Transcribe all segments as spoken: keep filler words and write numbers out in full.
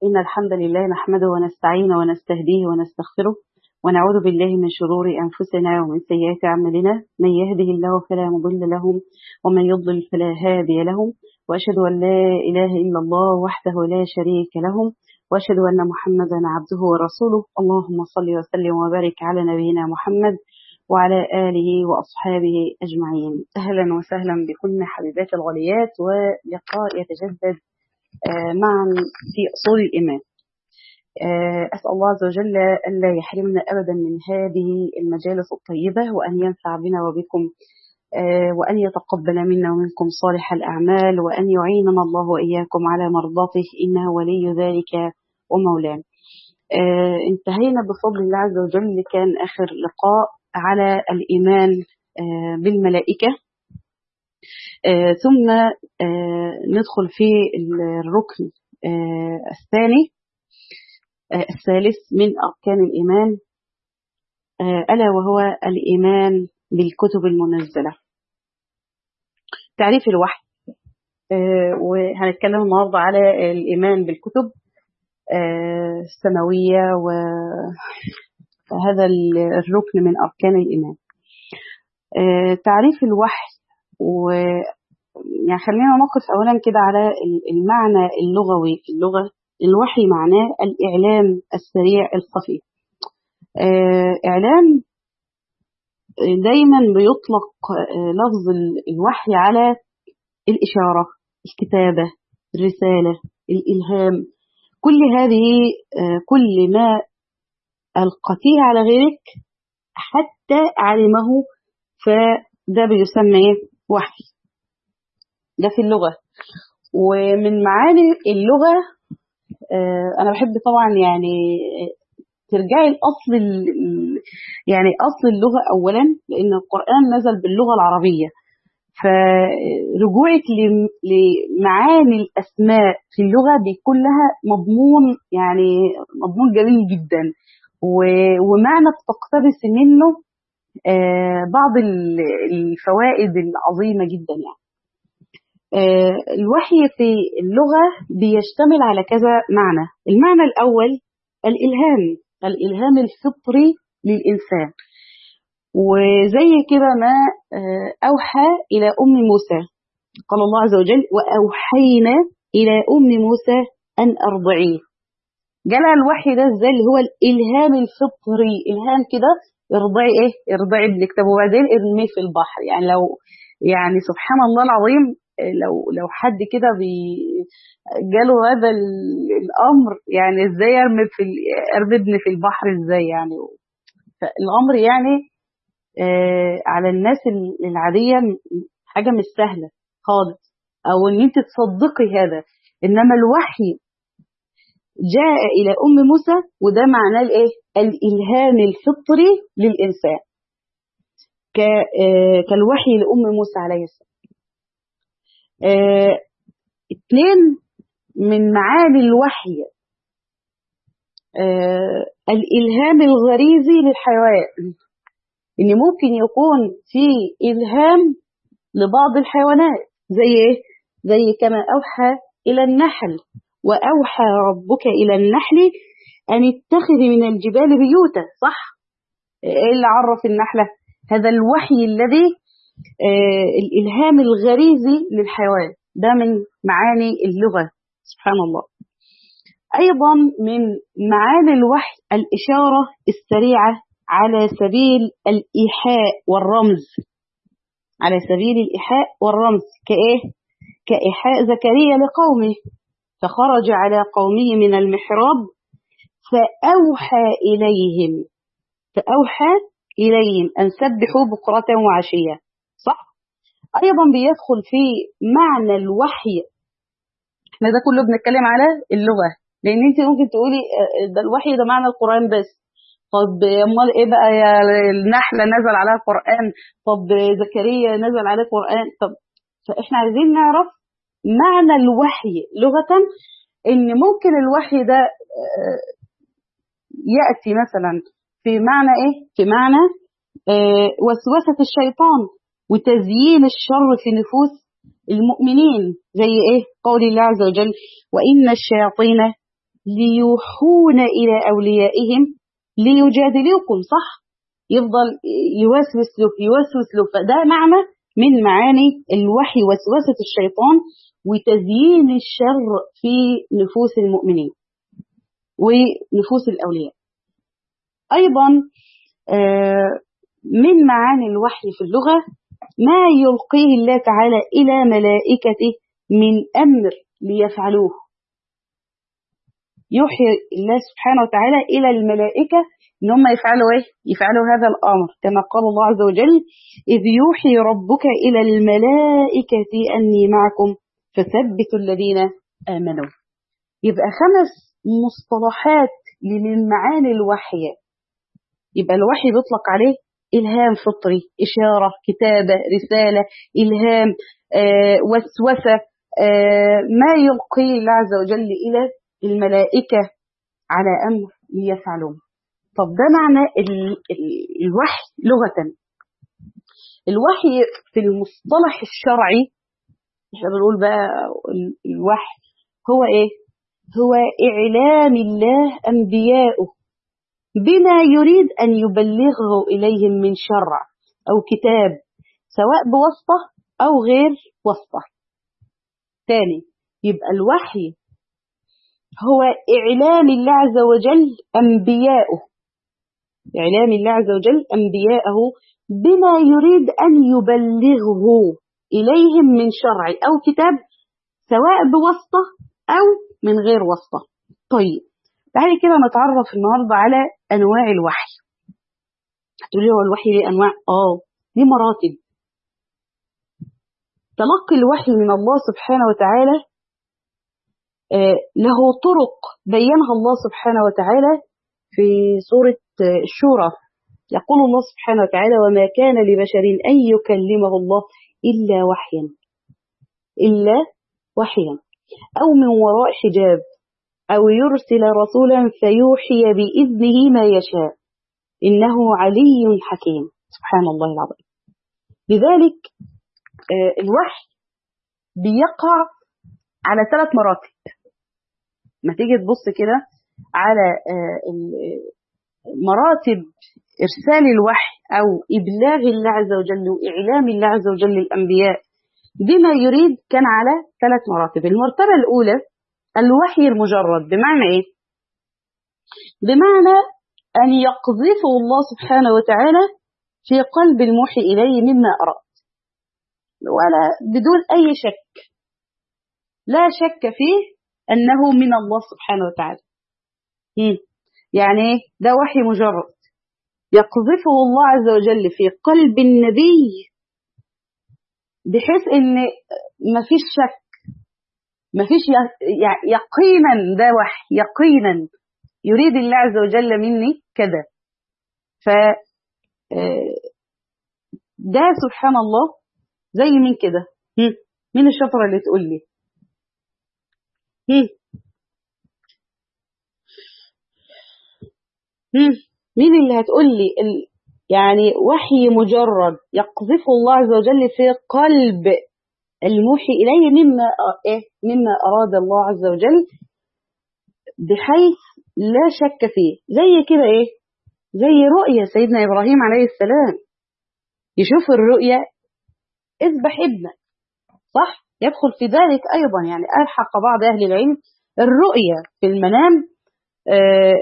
إن الحمد لله نحمده ونستعينه ونستهديه ونستغفره ونعوذ بالله من شرور أنفسنا ومن سيئات أعمالنا. من يهده الله فلا مضل له ومن يضلل فلا هادي له، وأشهد أن لا إله إلا الله وحده لا شريك له، وأشهد أن محمدا عبده ورسوله. اللهم صل وسلم وبارك على نبينا محمد وعلى آله وأصحابه أجمعين. أهلا وسهلا بكل حبيبات الغاليات، ولقاء يتجدد معا في أصول الإيمان. أسأل الله عز وجل أن لا يحرمنا أبدا من هذه المجالس الطيبة، وأن ينفع بنا وبكم، وأن يتقبل منا ومنكم صالح الأعمال، وأن يعيننا الله وإياكم على مرضاته، إنه ولي ذلك ومولاه. انتهينا بفضل الله عز وجل، كان آخر لقاء على الإيمان بالملائكة. آه ثم آه ندخل في الركن آه الثاني آه الثالث من أركان الإيمان، آه ألا وهو الإيمان بالكتب المنزلة. تعريف الوحي، آه وهنتكلم النهارده على الإيمان بالكتب آه السماوية، وهذا الركن من أركان الإيمان. آه تعريف الوحي، و يعني خلينا نقف أولا كده على المعنى اللغوي في اللغة. الوحي معناه الإعلام السريع الخفي. آه إعلام دايما بيطلق آه لفظ الوحي على الإشارة، الكتابة، الرسالة، الإلهام. كل هذه آه كل ما ألقتيه على غيرك حتى علمه، فده بيسمى وحي. ده في اللغة. ومن معاني اللغة آه أنا بحب طبعا يعني ترجعي الأصل، يعني أصل اللغة أولا، لأن القرآن نزل باللغة العربية، فرجوعك لمعاني الأسماء في اللغة بيكون لها مضمون، يعني مضمون جميل جدا، ومعنى تقتبس منه آه بعض الفوائد العظيمة جدا. يعني آه الوحي في اللغة بيشتمل على كذا معنى. المعنى الأول الإلهام، الإلهام الفطري للإنسان. وزي كده ما آه أوحى إلى أم موسى، قال الله عز وجل وأوحينا إلى أم موسى أن أرضعيه. جاء الوحي ده ازاي؟ اللي هو الإلهام الفطري، إلهام كده، ارضعي ايه؟ ارضعي ابنك. طب وبعدين ارميه في البحر. يعني لو يعني سبحان الله العظيم، لو لو حد كده جاله هذا الامر، يعني ازاي ارمي في ارمي ابني في البحر ازاي؟ يعني الامر يعني آه على الناس العاديه حاجه مش سهله خالص، او ان انت تصدقي هذا. انما الوحي جاء الى ام موسى، وده معناه الايه؟ الالهام الفطري للانسان، آه كالوحي لام موسى عليه السلام. آه اثنين من معاني الوحي آه الإلهام الغريزي للحيوان، إن ممكن يكون في إلهام لبعض الحيوانات، زي إيه؟ زي كما أوحى إلى النحل، وأوحى ربك إلى النحل أن اتخذي من الجبال بيوتا. صح؟ إيه اللي عرف النحلة؟ هذا الوحي الذي آه الإلهام الغريزي للحيوان، ده من معاني اللغة. سبحان الله. أيضا من معاني الوحي الإشارة السريعة على سبيل الإيحاء والرمز، على سبيل الإيحاء والرمز، كإيه؟ كإيحاء زكريا لقومه، فخرج على قومه من المحراب فأوحى إليهم فأوحى إليهم أن سبحوا بكرة وعشية. صح؟ أيضا بيدخل في معنى الوحي. احنا ده كله بنتكلم على اللغة، لأن انت ممكن تقولي ده الوحي ده معنى القرآن بس. طب امال ايه بقى؟ يا النحلة نزل عليها القرآن، طب زكريا نزل عليه القرآن. طب فاحنا عايزين نعرف معنى الوحي لغة، ان ممكن الوحي ده يأتي مثلا في معنى ايه؟ في معنى اه وسوسة الشيطان وتزيين الشر في نفوس المؤمنين، زي ايه؟ قول الله عز وجل وإن الشياطين ليوحون إلى أوليائهم ليجادلوكم، صح؟ يفضل يوسوس له يوسوس له. فده معنى من معاني الوحي، وسوسة الشيطان وتزيين الشر في نفوس المؤمنين ونفوس الأولياء. أيضا من معاني الوحي في اللغة ما يلقيه الله تعالى إلى ملائكته من أمر ليفعلوه. يوحي الله سبحانه وتعالى إلى الملائكة إن هم يفعلوا إيه؟ يفعلوا هذا الأمر، كما قال الله عز وجل: إذ يوحي ربك إلى الملائكة أني معكم فثبتوا الذين آمنوا. يبقى خمس مصطلحات من معاني الوحي. يبقى الوحي بيطلق عليه إلهام فطري، إشارة، كتابة، رسالة، إلهام، آه، وسوسة، آه، ما يلقي الله عز وجل إلى الملائكة على أمر ليفعلوه. طب ده معنى الوحي لغة. الوحي في المصطلح الشرعي احنا بنقول بقى الوحي هو ايه؟ هو إعلام الله أنبياءه بما يريد أن يبلغه إليهم من شرع أو كتاب، سواء بواسطة أو غير واسطة. ثاني، يبقى الوحي هو إعلام الله عز وجل أنبياءه إعلام الله عز وجل أنبياءه بما يريد أن يبلغه إليهم من شرع أو كتاب، سواء بواسطة أو من غير واسطة. طيب تعالي كده نتعرف النهاردة على أنواع الوحي. هتقولي هو الوحي ليه أنواع؟ آه ليه مراتب. تلقي الوحي من الله سبحانه وتعالى آه له طرق بينها الله سبحانه وتعالى في سورة الشورى. يقول الله سبحانه وتعالى: وما كان لبشر أن يكلمه الله إلا وحيا إلا وحيا أو من وراء حجاب أو يرسل رسولا فيوحي بإذنه ما يشاء إنه علي حكيم. سبحان الله العظيم. لذلك الوحي بيقع على ثلاث مراتب. ما تيجي تبص كده على مراتب إرسال الوحي أو إبلاغ الله عز وجل وإعلام الله عز وجل للأنبياء بما يريد، كان على ثلاث مراتب. المرتبة الأولى الوحي المجرد. بمعنى إيه؟ بمعنى أن يقذفه الله سبحانه وتعالى في قلب الموحي إليه مما أراد، ولا بدون أي شك، لا شك فيه أنه من الله سبحانه وتعالى. يعني ده وحي مجرد يقذفه الله عز وجل في قلب النبي بحيث ان مفيش شك، مفيش يقينا، ده وحي يقينا يريد الله عز وجل مني كذا. ف ده سبحان الله زي من كده. مين الشطرة اللي تقول لي؟ مين اللي هتقول لي ال... يعني وحي مجرد يقذفه الله عز وجل في قلب الموحي إليه مما إيه مما أراد الله عز وجل بحيث لا شك فيه. زي كده إيه؟ زي رؤية سيدنا إبراهيم عليه السلام، يشوف الرؤية اذبح ابنك، صح؟ يدخل في ذلك أيضا. يعني ألحق بعض أهل العلم الرؤية في المنام آه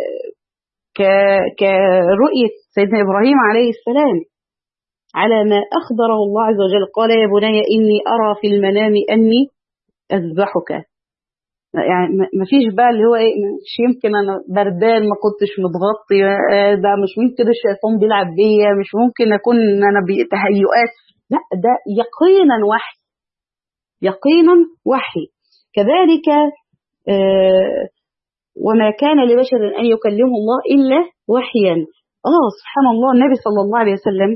كرؤية سيدنا إبراهيم عليه السلام على ما أخبره الله عز وجل. قال: يا بني إني أرى في المنام أني أذبحك. يعني ما فيش بقى اللي هو إيه، مش يمكن أنا بردان ما كنتش متغطي، ده مش ممكن الشيطان بيلعب بيا، مش ممكن أكون أنا بتهيؤات. لا، ده يقينا وحي، يقينا وحي. كذلك آه وما كان لبشر أن يكلمه الله إلا وحيا. آه سبحان الله. النبي صلى الله عليه وسلم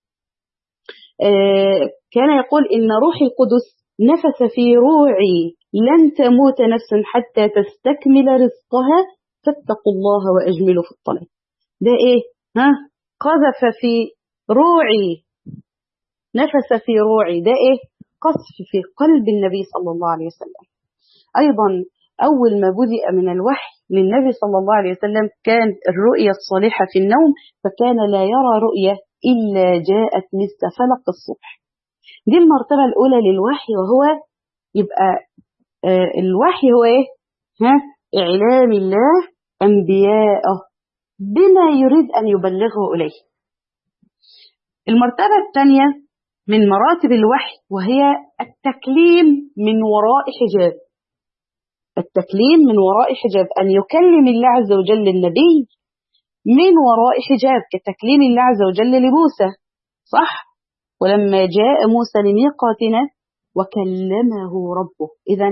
آه كان يقول: إن روحي القدس نفس في روعي لن تموت نفس حتى تستكمل رزقها فاتقوا الله وأجملوا في الطلب. ده إيه؟ ها؟ قذف في روعي، نفس في روعي، ده إيه؟ قذف في قلب النبي صلى الله عليه وسلم. أيضا أول ما بدأ من الوحي للنبي صلى الله عليه وسلم كان الرؤية الصالحة في النوم، فكان لا يرى رؤية إلا جاءت مثل فلق الصبح. دي المرتبة الأولى للوحي، وهو يبقى آه الوحي هو إيه؟ ها؟ إعلام الله أنبياءه بما يريد أن يبلغه إليه. المرتبة الثانية من مراتب الوحي وهي التكليم من وراء حجاب. التكليم من وراء حجاب، أن يكلم الله عز وجل النبي من وراء حجاب، كتكليم الله عز وجل لموسى، صح؟ ولما جاء موسى لميقاتنا وكلمه ربه، إذن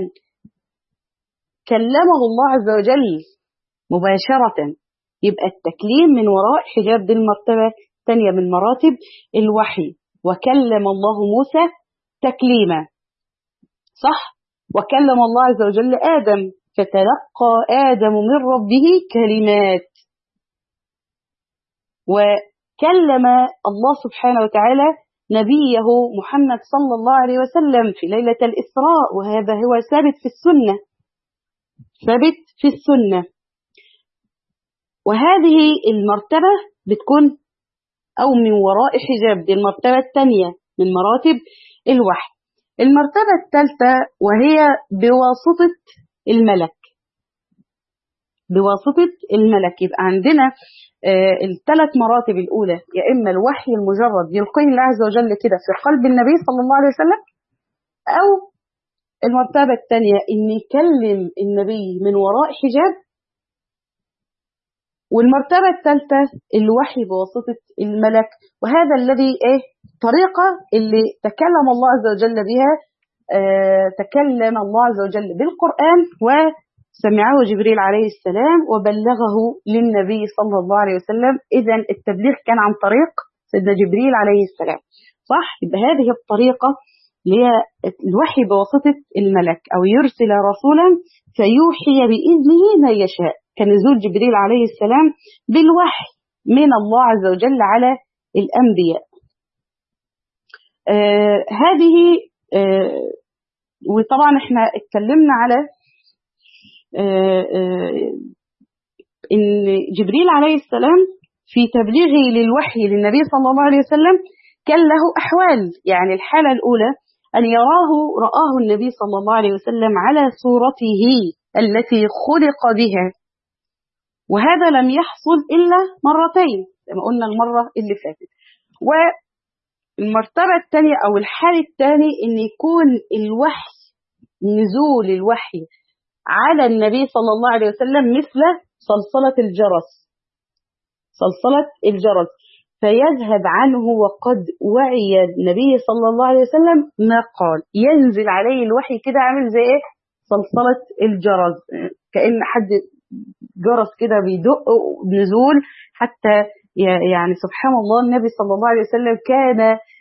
كلمه الله عز وجل مباشرة. يبقى التكليم من وراء حجاب دي المرتبة الثانية من مراتب الوحي. وكلم الله موسى تكليما، صح؟ وكلم الله عز وجل آدم، فتلقى آدم من ربه كلمات. وكلم الله سبحانه وتعالى نبيه محمد صلى الله عليه وسلم في ليلة الإسراء، وهذا هو ثابت في السنة، ثابت في السنة. وهذه المرتبة بتكون أو من وراء حجاب، دي المرتبة الثانية من مراتب الوحي. المرتبة الثالثة وهي بواسطة الملك، بواسطة الملك. يبقى عندنا آه الثلاث مراتب الأولى، يا إما الوحي المجرد يلقيه الله عز وجل كده في قلب النبي صلى الله عليه وسلم، أو المرتبة الثانية إن يكلم النبي من وراء حجاب، والمرتبة الثالثة الوحي بواسطة الملك. وهذا الذي إيه طريقة اللي تكلم الله عز وجل بها. آه تكلم الله عز وجل بالقرآن وسمعه جبريل عليه السلام وبلغه للنبي صلى الله عليه وسلم. إذن التبليغ كان عن طريق سيدنا جبريل عليه السلام، صح؟ يبقى هذه الطريقة اللي هي الوحي بواسطة الملك، أو يرسل رسولا فيوحي بإذنه ما يشاء، كنزول جبريل عليه السلام بالوحي من الله عز وجل على الأنبياء. آه هذه آه وطبعا احنا اتكلمنا على آه آه ان جبريل عليه السلام في تبليغه للوحي للنبي صلى الله عليه وسلم كان له أحوال. يعني الحالة الأولى أن يراه رآه النبي صلى الله عليه وسلم على صورته التي خلق بها، وهذا لم يحصل إلا مرتين كما قلنا المرة اللي فاتت. والمرتبة الثانية أو الحال الثاني أن يكون الوحي، نزول الوحي على النبي صلى الله عليه وسلم مثل صلصلة الجرس، صلصلة الجرس، فيذهب عنه وقد وعي النبي صلى الله عليه وسلم ما قال. ينزل عليه الوحي كده عامل زي ايه؟ صلصلة الجرس، كأن حد جرس كده بيدق بنزول. حتى يعني سبحان الله النبي صلى الله عليه وسلم كان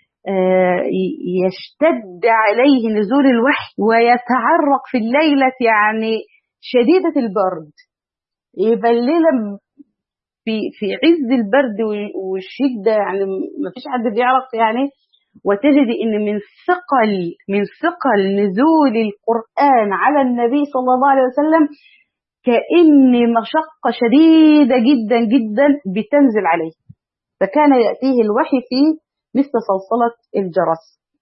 يشتد عليه نزول الوحي ويتعرق في الليلة، يعني شديدة البرد، يبقى الليلة في في عز البرد والشدة، يعني ما فيش حد بيعرف يعني. وتجد ان من ثقل من ثقل نزول القرآن على النبي صلى الله عليه وسلم كأن مشقة شديدة جدا جدا بتنزل عليه، فكان يأتيه الوحي في مثل صلصلة الجرس.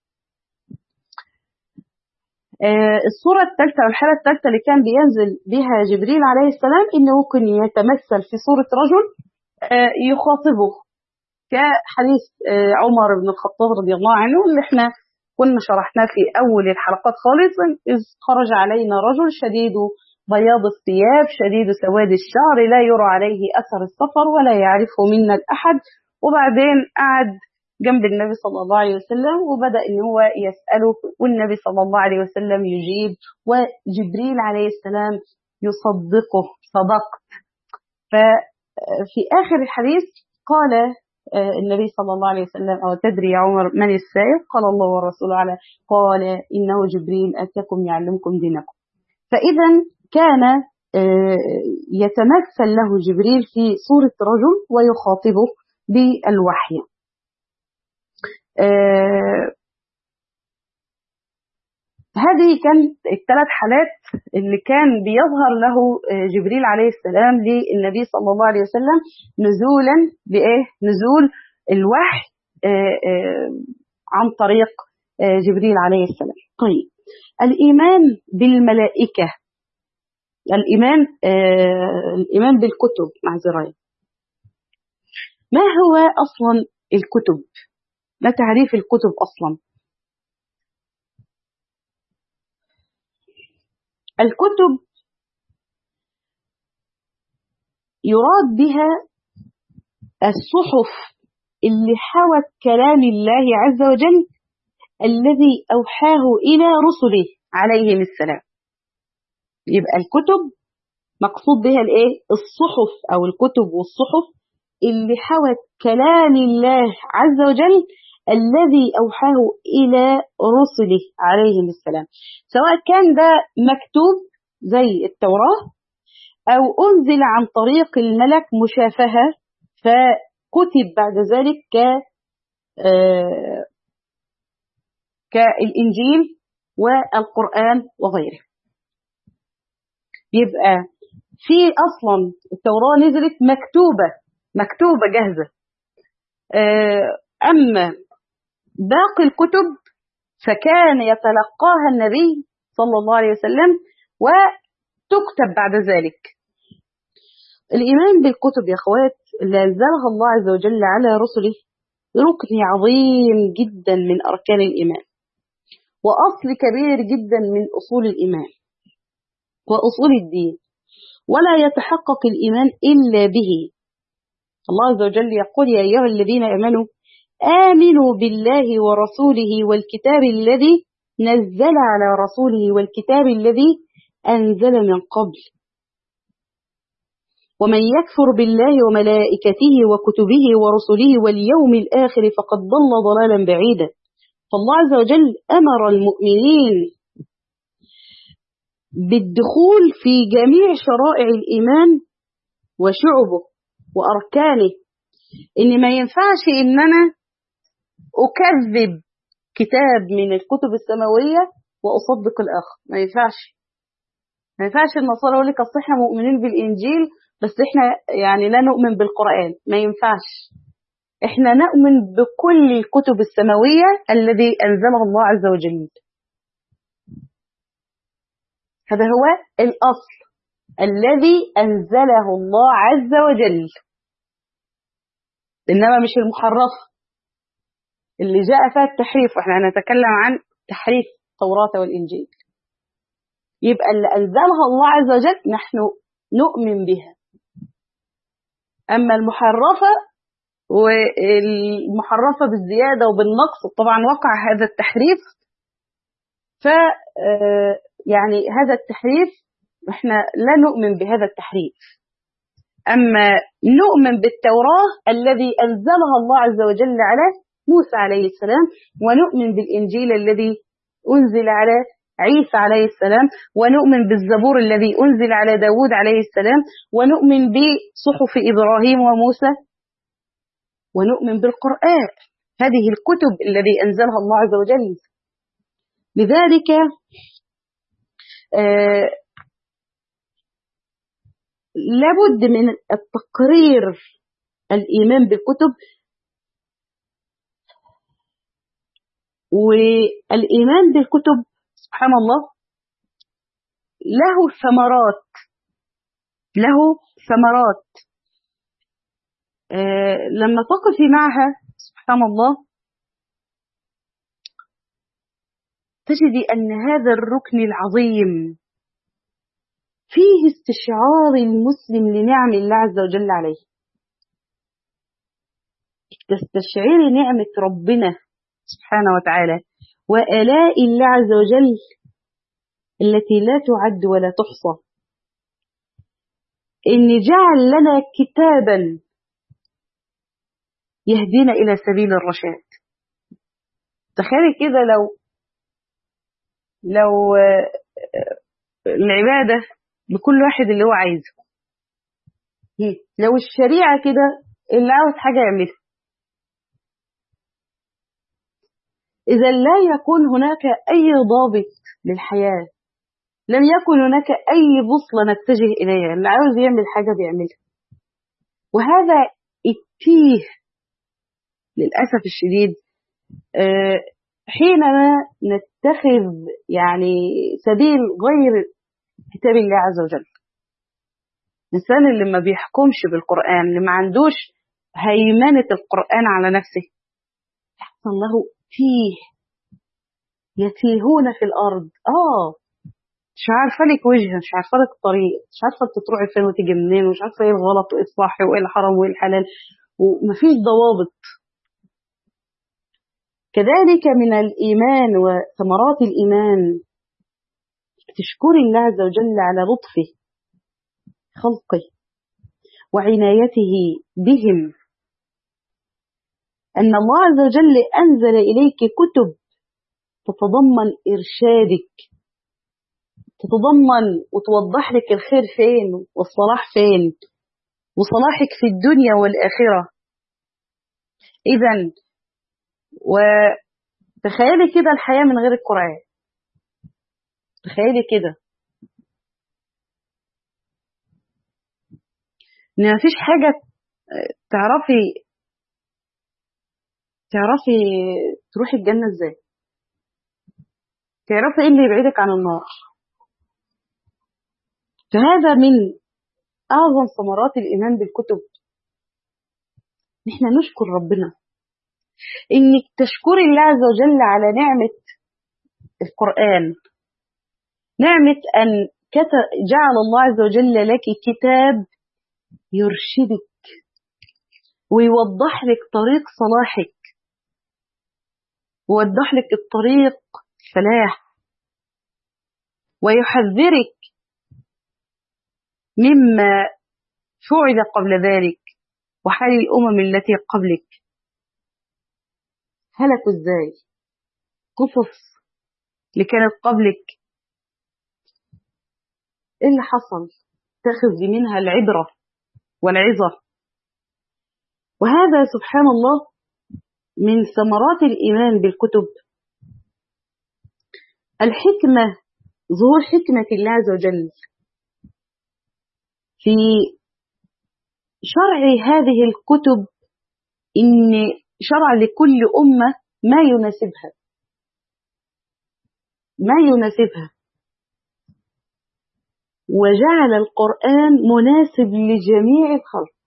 آه الصورة الثالثة والحالة الثالثة اللي كان بينزل بها جبريل عليه السلام إنه ممكن يتمثل في صورة رجل آه يخاطبه، كحديث آه عمر بن الخطاب رضي الله عنه اللي احنا كنا شرحناه في أول الحلقات خالص. إذ خرج علينا رجل شديد بياض الثياب شديد سواد الشعر لا يرى عليه أثر السفر ولا يعرفه منا الأحد. وبعدين قعد جنب النبي صلى الله عليه وسلم وبدأ إن هو يسأله، والنبي صلى الله عليه وسلم يجيب، وجبريل عليه السلام يصدقه، صدقت. ففي آخر الحديث قال النبي صلى الله عليه وسلم: أو تدري يا عمر من السائل؟ قال الله ورسوله على. قال: إنه جبريل أتاكم يعلمكم دينكم. فإذا كان يتمثل له جبريل في صورة رجل ويخاطبه بالوحي. هذه كانت الثلاث حالات اللي كان بيظهر له جبريل عليه السلام للنبي صلى الله عليه وسلم نزولا بإيه؟ نزول الوحي عن طريق جبريل عليه السلام. طيب، الإيمان بالملائكة، الإيمان الإيمان بالكتب معذرة. ما هو أصلا الكتب؟ ما تعريف الكتب أصلا؟ الكتب يراد بها الصحف اللي حوت كلام الله عز وجل الذي أوحاه إلى رسله عليهم السلام. يبقى الكتب مقصود بها الإيه؟ الصحف أو الكتب والصحف اللي حوت كلام الله عز وجل الذي أوحاه إلى رسله عليهم السلام، سواء كان ده مكتوب زي التوراة أو أنزل عن طريق الملك مشافهة فكتب بعد ذلك ك آه كالإنجيل والقرآن وغيره. يبقى في أصلا التوراة نزلت مكتوبة مكتوبة جاهزة، أما باقي الكتب فكان يتلقاها النبي صلى الله عليه وسلم وتكتب بعد ذلك. الإيمان بالكتب يا أخوات اللي أنزلها الله عز وجل على رسله ركن عظيم جدا من أركان الإيمان، وأصل كبير جدا من أصول الإيمان وأصول الدين، ولا يتحقق الإيمان إلا به. الله عز وجل يقول: يا أيها الذين آمنوا آمنوا بالله ورسوله والكتاب الذي نزل على رسوله والكتاب الذي أنزل من قبل، ومن يكفر بالله وملائكته وكتبه ورسله واليوم الآخر فقد ضل ضلالا بعيدا. فالله عز وجل أمر المؤمنين بالدخول في جميع شرائع الإيمان وشعبه وأركانه، إن ما ينفعش إن أنا أكذب كتاب من الكتب السماوية وأصدق الآخر. ما ينفعش ما ينفعش النصارى يقول لك أصل إحنا مؤمنين بالإنجيل بس إحنا يعني لا نؤمن بالقرآن. ما ينفعش، إحنا نؤمن بكل الكتب السماوية الذي أنزلها الله عز وجل. هذا هو الأصل الذي أنزله الله عز وجل، إنما مش المحرف اللي جاء فيها التحريف. وإحنا هنتكلم عن تحريف التوراة والإنجيل. يبقى اللي أنزلها الله عز وجل نحن نؤمن بها، أما المحرفة والمحرفة بالزيادة وبالنقص طبعا وقع هذا التحريف، ف يعني هذا التحريف احنا لا نؤمن بهذا التحريف. أما نؤمن بالتوراة الذي أنزلها الله عز وجل على موسى عليه السلام، ونؤمن بالإنجيل الذي أنزل على عيسى عليه السلام، ونؤمن بالزبور الذي أنزل على داود عليه السلام، ونؤمن بصحف إبراهيم وموسى، ونؤمن بالقرآن. هذه الكتب الذي أنزلها الله عز وجل. لذلك آه لابد من التقرير الإيمان بالكتب، والإيمان بالكتب سبحان الله له ثمرات له ثمرات آه لما تقفي معها سبحان الله تجدي أن هذا الركن العظيم فيه استشعار المسلم لنعم الله عز وجل عليه. تستشعري نعمة ربنا سبحانه وتعالى وآلاء الله عز وجل التي لا تعد ولا تحصى، إن جعل لنا كتابا يهدينا إلى سبيل الرشاد. تخيلي كده لو لو العبادة بكل واحد اللي هو عايزه، لو الشريعة كده اللي عاوز حاجة يعملها. إذا لا يكون هناك أي ضابط للحياة، لم يكن هناك أي بوصلة نتجه إليها، اللي عاوز يعمل حاجة بيعملها. وهذا التيه للأسف الشديد حينما نتخذ يعني سبيل غير كتاب الله عز وجل. الإنسان اللي ما بيحكمش بالقرآن، اللي ما عندوش هيمنة القرآن على نفسه، يحصل له تيه، يتيهون في الأرض. آه مش عارفة لك وجه، مش عارفة لك الطريق، مش عارفة انت تروحي فين وتيجي منين، ومش عارفة ايه الغلط وايه الصح وايه الحرام وايه الحلال، ومفيش ضوابط. كذلك من الإيمان وثمرات الإيمان تشكر الله عز وجل على لطفه خلقه وعنايته بهم، أن الله عز وجل أنزل إليك كتب تتضمن إرشادك، تتضمن وتوضح لك الخير فين والصلاح فين، وصلاحك في الدنيا والآخرة. إذن وتخيلي كده الحياة من غير القرآن، تخيلي كده إن مفيش حاجة تعرفي تعرفي تروحي الجنة إزاي، تعرفي إيه اللي يبعدك عن النار. فهذا من أعظم ثمرات الإيمان بالكتب، نحن نشكر ربنا، إنك تشكري الله عز وجل على نعمة القرآن، نعمة أن جعل الله عز وجل لك كتاب يرشدك ويوضح لك طريق صلاحك، ويوضح لك الطريق الفلاح، ويحذرك مما فعل قبل ذلك وحال الأمم التي قبلك هلكوا ازاي، قصص اللي كانت قبلك ايه اللي حصل، تاخذ منها العبرة والعظة. وهذا سبحان الله من ثمرات الإيمان بالكتب، الحكمة، ظهور حكمة الله عز وجل في شرع هذه الكتب، إن شرع لكل أمة ما يناسبها ما يناسبها وجعل القرآن مناسب لجميع الخلق،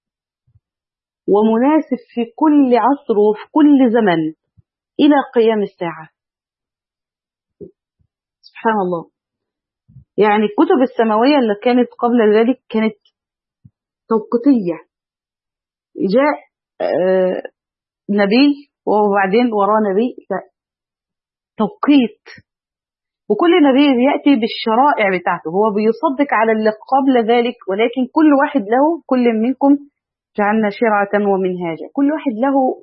ومناسب في كل عصر وفي كل زمن إلى قيام الساعة. سبحان الله. يعني الكتب السماوية اللي كانت قبل ذلك كانت توقيتية، جاء آه نبي وبعدين وراه نبي، توقيت، وكل نبي يأتي بالشرائع بتاعته، هو بيصدق على اللي قبل ذلك، ولكن كل واحد له، كل منكم جعلنا شرعة ومنهاجا، كل واحد له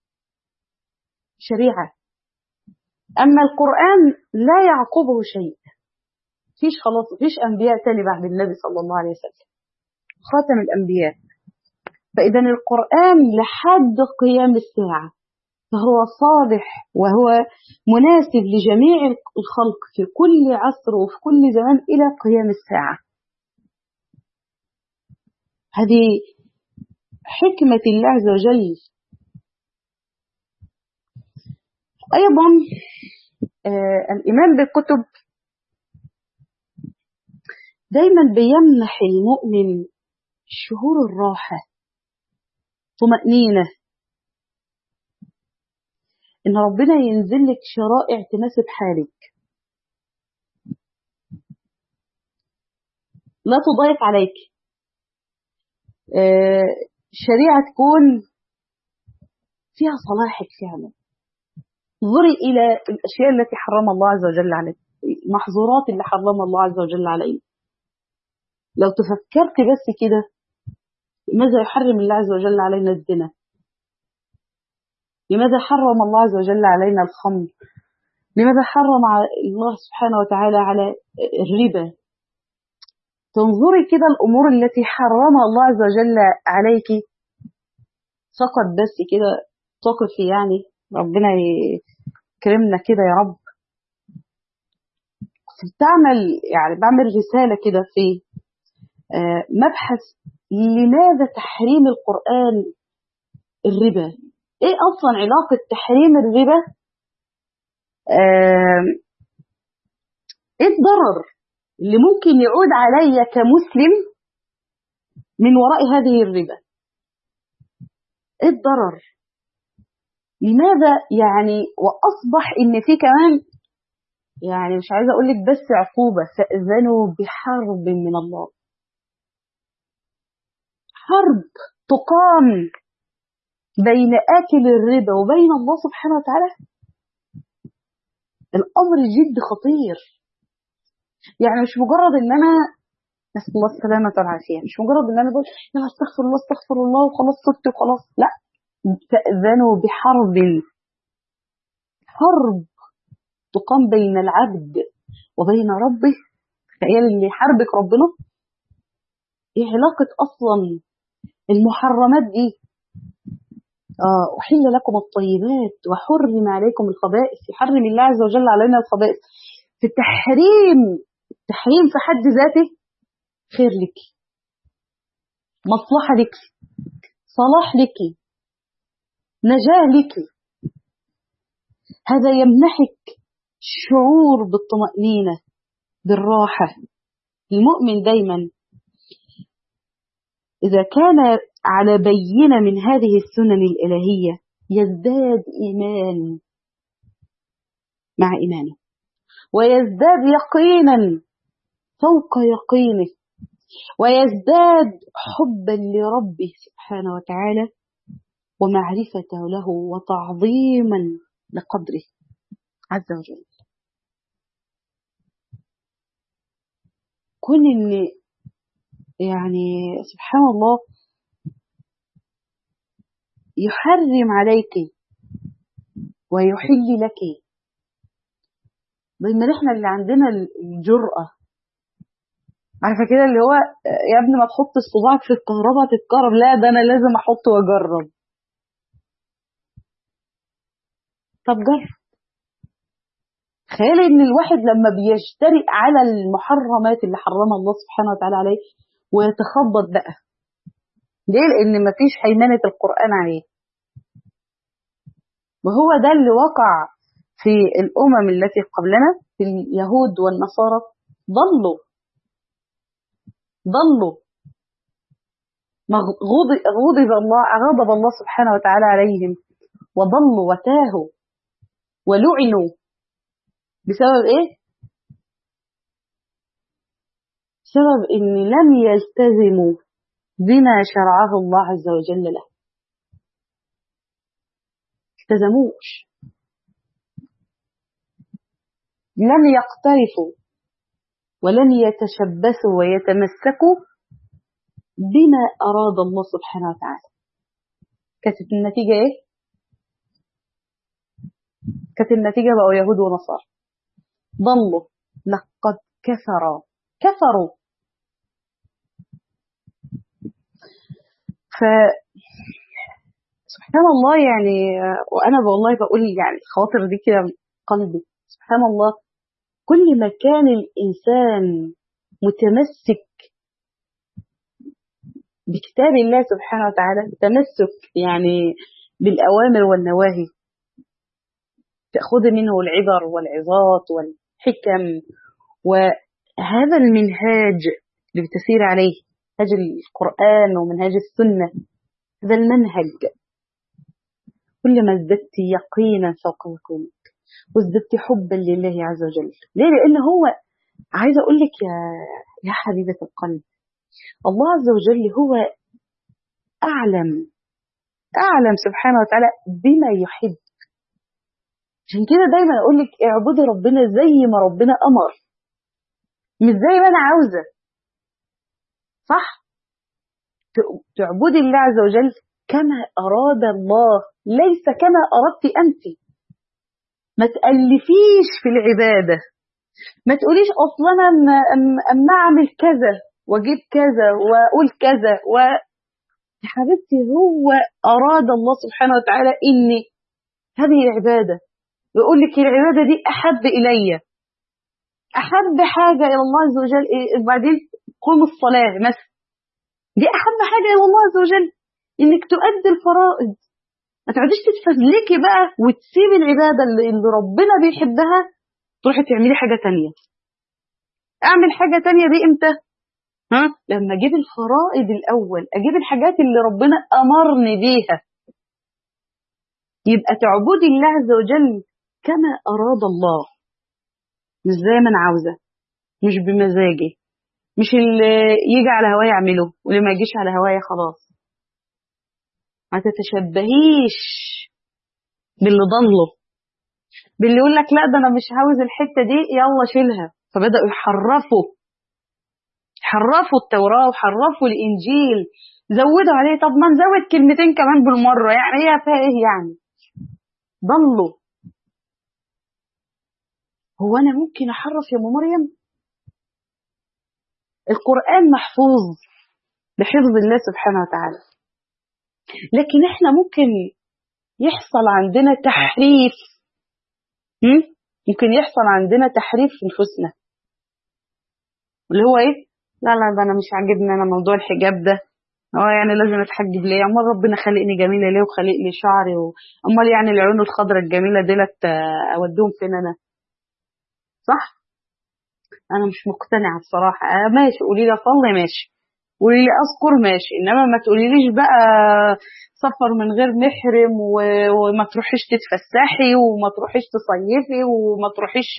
شريعة. أما القرآن لا يعقبه شيء، فيش خلاص، فيش أنبياء تاني بعد النبي صلى الله عليه وسلم، خاتم الأنبياء. فإذا القرآن لحد قيام الساعة فهو صالح وهو مناسب لجميع الخلق في كل عصر وفي كل زمان إلى قيام الساعة. هذه حكمة الله عز وجل. أيضا آه الإيمان بالكتب دايما بيمنح المؤمن شعور الراحة، طمأنينة، إن ربنا ينزل لك شرائع تناسب حالك، لا تضايق عليك، آه شريعة تكون فيها صلاحك فعلا. انظري إلى الأشياء التي حرم الله عز وجل عليك، المحظورات اللي حرم الله عز وجل علينا، لو تفكرت بس كده لماذا يحرم الله عز وجل علينا الزنا، لماذا حرم الله عز وجل علينا الخمر، لماذا حرم الله سبحانه وتعالى على الربا. تنظري كده الأمور التي حرمها الله عز وجل عليك فقط، بس كده تقفي، يعني ربنا كرمنا كده يا رب. كنت بعمل يعني بعمل رسالة كده في آه مبحث لماذا تحريم القرآن الربا؟ ايه اصلا علاقة تحريم الربا؟ آه ايه الضرر اللي ممكن يعود علي كمسلم من وراء هذه الربا؟ ايه الضرر؟ لماذا يعني واصبح ان في كمان يعني مش عايزه اقول لك بس عقوبه، فاذنوا بحرب من الله. حرب تقام بين آكل الربا وبين الله سبحانه وتعالى. الامر جد خطير. يعني مش مجرد ان انا نسال الله السلامه والعافيه، مش مجرد ان انا بقول لا استغفر الله استغفر الله وخلاص صدت وخلاص، لا، فاذنوا بحرب. حرب تقام بين العبد وبين ربه. تخيل اللي يحاربك ربنا. ايه علاقة اصلا المحرمات دي؟ آه احل لكم الطيبات وحرم عليكم الخبائث. يحرم الله عز وجل علينا الخبائث. في التحريم، التحريم في حد ذاته خير لك، مصلحة لك، صلاح لك، نجاة لك. هذا يمنحك شعور بالطمأنينة، بالراحة. المؤمن دايما إذا كان على بينة من هذه السنن الإلهية يزداد إيمان مع إيمانه، ويزداد يقينا فوق يقينه، ويزداد حبا لربه سبحانه وتعالى ومعرفة له وتعظيما لقدره عز وجل. كن إن يعني سبحان الله يحرم عليك ويحل لك، بما احنا اللي عندنا الجرأة، عارفة كده اللي هو يا ابني ما تحط صباعك في الكهرباء تتكهرب، لا ده انا لازم احط واجرب. طب جرب. تخيلي ان الواحد لما بيجترئ على المحرمات اللي حرمها الله سبحانه وتعالى عليه ويتخبط بقى، ليه؟ لان مفيش هيمنة القرآن عليه. وهو ده اللي وقع في الامم التي قبلنا، في اليهود والنصارى. ضلوا ضلوا غضب الله غضب الله سبحانه وتعالى عليهم، وضلوا وتاهوا ولعنوا بسبب ايه؟ بسبب ان لم يلتزموا بما شرعه الله عز وجل له. التزموش، لم يقترفوا ولم يتشبثوا ويتمسكوا بما أراد الله سبحانه وتعالى. كانت النتيجة ايه؟ كانت النتيجة بقوا يهود ونصارى. ضلوا، لقد كفروا كفروا. ف سبحان الله يعني، وأنا والله بقول يعني الخواطر دي كده من قلبي. سبحان الله، كل ما كان الإنسان متمسك بكتاب الله سبحانه وتعالى، تمسك يعني بالأوامر والنواهي، تأخذ منه العبر والعظات والحكم، وهذا المنهاج اللي بتسير عليه، منهاج القرآن ومنهاج السنة. هذا المنهج كلما ازددت يقينا فوق يقينك وازددت حبا لله عز وجل. ليه؟ لأن هو عايز أقول لك يا يا حبيبة القلب، الله عز وجل هو أعلم أعلم سبحانه وتعالى بما يحب. عشان كده دايما أقول لك اعبدي ربنا زي ما ربنا أمر، مش زي ما أنا عاوزة. صح؟ تعبدي الله عز وجل كما أراد الله، ليس كما أردت أنت. ما تألفيش في العبادة، ما تقوليش أصلا أما أعمل كذا وأجيب كذا وأقول كذا و... يا حبيبتي، هو أراد الله سبحانه وتعالى إن هذه عبادة، يقول لك العبادة دي أحب إلي، أحب حاجة إلى الله عز وجل إيه؟ وبعدين قوم الصلاة مثلا، دي أحب حاجة إلى الله عز وجل، إنك تؤدي الفرائض، ما تقعديش تتفزلكي بقى وتسيبي العبادة اللي, اللي ربنا بيحبها تروحي تعملي حاجة تانية. أعمل حاجة تانية دي إمتى؟ ها؟ لما أجيب الفرائض الأول، أجيب الحاجات اللي ربنا أمرني بيها، يبقى تعبدي الله عز وجل كما أراد الله، مش زي ما أنا عاوزة، مش بمزاجي، مش اللي يجي على هواي أعمله واللي ما يجيش على هواي خلاص. ما تتشبهيش باللي ضله، باللي يقول لك لا ده أنا مش عاوز الحتة دي يلا شيلها، فبدأوا يحرفوا حرفوا التوراة وحرفوا الإنجيل، زودوا عليه، طب ما نزود كلمتين كمان بالمرة، يعني هي فيها إيه يعني؟ ضلوا. هو أنا ممكن أحرف يا أم مريم؟ القرآن محفوظ بحفظ الله سبحانه وتعالى، لكن إحنا ممكن يحصل عندنا تحريف، ممكن يحصل عندنا تحريف في نفوسنا، اللي هو إيه؟ لا لا ده أنا مش عاجبني أنا موضوع الحجاب ده، هو يعني لازم اتحجب ليه؟ امال ربنا خلقني جميله ليه وخلق لي شعري و... امال يعني العيون الخضراء الجميله ديلت اوديهم فين انا؟ صح؟ انا مش مقتنعه الصراحه. آه ماشي، قولي لي اصلي ماشي، قولي لي اذكر ماشي، انما ما تقوليليش بقى سفر من غير محرم و... وما تروحيش تتفسحي وما تروحيش تصيفي وما تروحيش.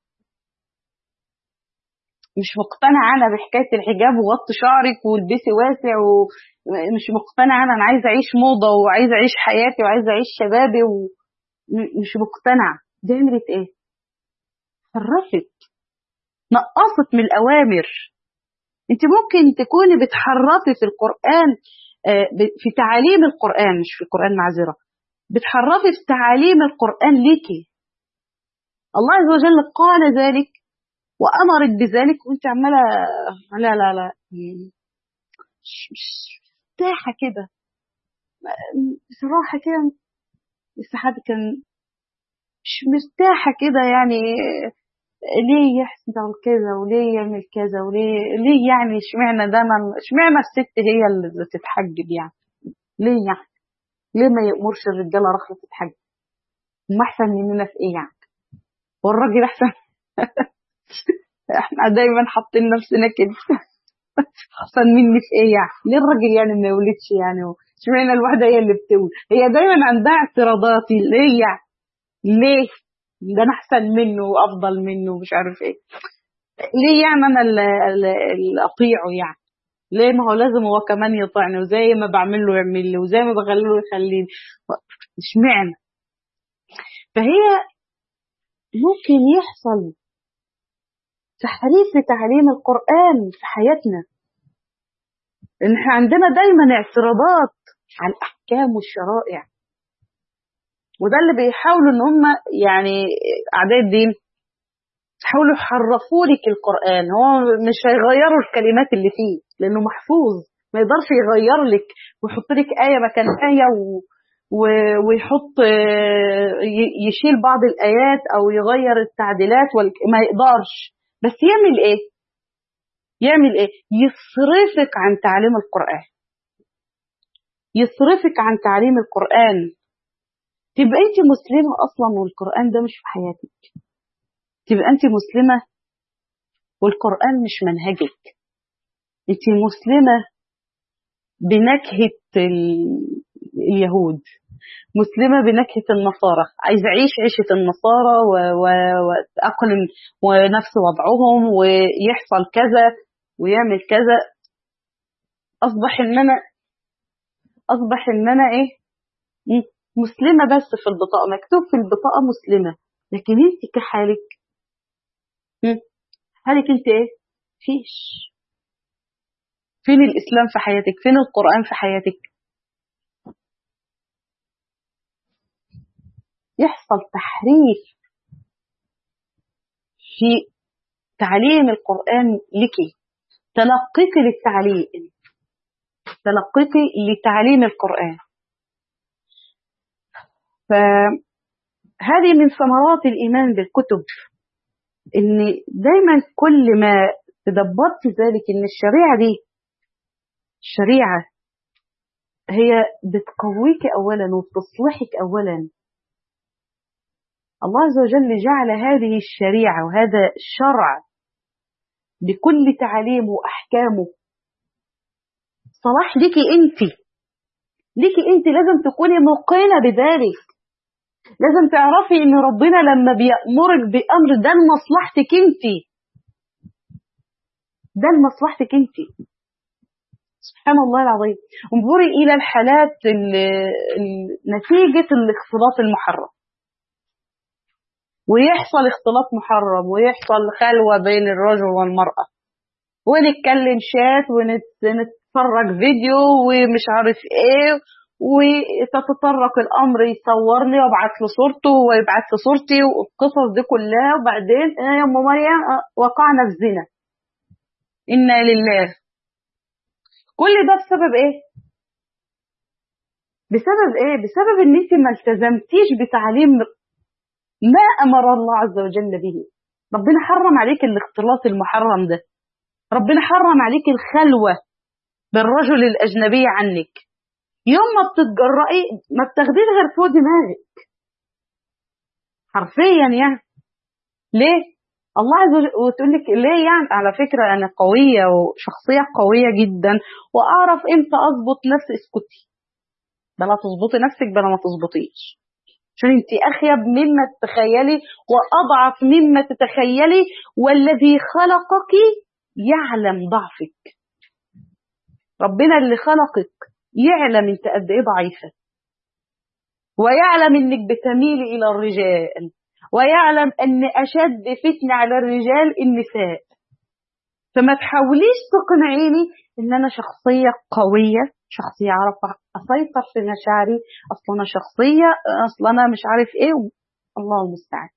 مش مقتنعه انا بحكايه الحجاب وغطي شعرك والبسي واسع، ومش مقتنعه انا انا عايزه اعيش موضه وعايزه اعيش حياتي وعايزه اعيش شبابي، ومش مقتنعه. دي عملت ايه؟ حرفت، نقصت من الاوامر. انت ممكن تكوني بتحرفي في القران، في تعاليم القران، مش في القران معذره، بتحرفي في تعاليم القران ليكي. الله عز وجل قال ذلك وامرك بذلك وانت عماله لا لا لا مش مش مرتاحه كده، بصراحه كده السحاب كان مش مرتاحه كده، يعني ليه يحصل كذا وليه يعمل كذا وليه ليه يعني اشمعنى ده، من اشمعنى الست هي اللي تتحجب يعني؟ ليه يعني؟ ليه ما يأمرش الرجاله رخصة تتحجب؟ هم احسن مننا في ايه يعني؟ هو الراجل احسن؟ احنا دايما حاطين نفسنا كده احسن مني في ايه يعني؟ ليه الراجل يعني ما يولدش يعني؟ اشمعنى الواحده هي اللي بتولد؟ هي دايما عندها اعتراضات، ليه يعني؟ ليه ده انا احسن منه وافضل منه ومش عارف ايه، ليه يعني انا اللي اطيعه يعني؟ ليه؟ ما هو لازم هو كمان يطيعني، وزي ما بعمل له يعمل لي وزي ما بخلي له يخليني، اشمعنى؟ فهي ممكن يحصل تحريف لتعليم القرآن في حياتنا، لان احنا عندنا دايما اعتراضات على الاحكام والشرائع، وده اللي بيحاولوا ان هم يعني اعداء الدين يحاولوا يحرفوا لك القرآن. هو مش هيغيروا الكلمات اللي فيه لانه محفوظ، ما يقدرش يغير لك ويحط لك آية مكان آية و... و... ويحط يشيل بعض الآيات او يغير التعديلات وال... ما يقدرش. بس يعمل ايه؟ يعمل ايه؟ يصرفك عن تعليم القرآن، يصرفك عن تعليم القرآن، تبقى انت مسلمة اصلا والقرآن ده مش في حياتك، تبقى انت مسلمة والقرآن مش منهجك، انت مسلمة بنكهة اليهود، مسلمة بنكهة النصارى، عايز اعيش عيشة النصارى واقلم ونفس وضعهم ويحصل كذا ويعمل كذا. اصبح ان انا اصبح ان انا ايه؟ مسلمة بس في البطاقة، مكتوب في البطاقة مسلمة، لكن انت كحالك حالك انت ايه؟ فيش. فين الاسلام في حياتك؟ فين القرآن في حياتك؟ يحصل تحريف في تعليم القرآن لك، تلقيك للتعليم، تلقيك لتعليم القرآن. ف هذه من ثمرات الإيمان بالكتب، إن دايما كل ما تدبرت ذلك إن الشريعة دي الشريعة هي بتقويك أولا وبتصلحك أولا. الله عز وجل جعل هذه الشريعة وهذا الشرع بكل تعاليمه وأحكامه صلاح لك أنت، لك أنت لازم تكوني موقنة بذلك، لازم تعرفي إن ربنا لما بيأمرك بأمر ده لمصلحتك أنت، ده لمصلحتك أنت. سبحان الله العظيم. انظري إلى الحالات نتيجة الاختلاط المحرم، ويحصل اختلاط محرم ويحصل خلوة بين الرجل والمرأة ونتكلم شات ونتفرج فيديو ومش عارف ايه، وتتطرق الامر يصورني وابعت له صورته ويبعت له صورتي والقصص دي كلها، وبعدين يا ام مريم وقعنا في زنا، انا لله. كل ده بسبب ايه؟ بسبب ايه؟ بسبب ان انت ما التزمتيش بتعليم ما امر الله عز وجل به. ربنا حرم عليك الاختلاط المحرم ده، ربنا حرم عليك الخلوة بالرجل الأجنبي عنك. يوم ما بتتجرئي ما بتاخديه غير فوق دماغك حرفيا يعني. ليه؟ الله عز وجل وتقول لك ليه يعني؟ على فكرة أنا قوية وشخصية قوية جدا وأعرف إمتى أضبط نفسي. اسكتي، بلا تظبطي نفسك بلا ما تظبطيش، عشان انت أخيب مما تتخيلي وأضعف مما تتخيلي، والذي خلقك يعلم ضعفك. ربنا اللي خلقك يعلم انت قد ايه ضعيفة، ويعلم انك بتميل الى الرجال، ويعلم ان اشد فتنة على الرجال النساء. فما تحاوليش تقنعيني ان انا شخصية قوية، شخصية اعرف اسيطر في مشاعري، اصلا انا شخصية، اصلا انا مش عارف ايه. الله المستعان.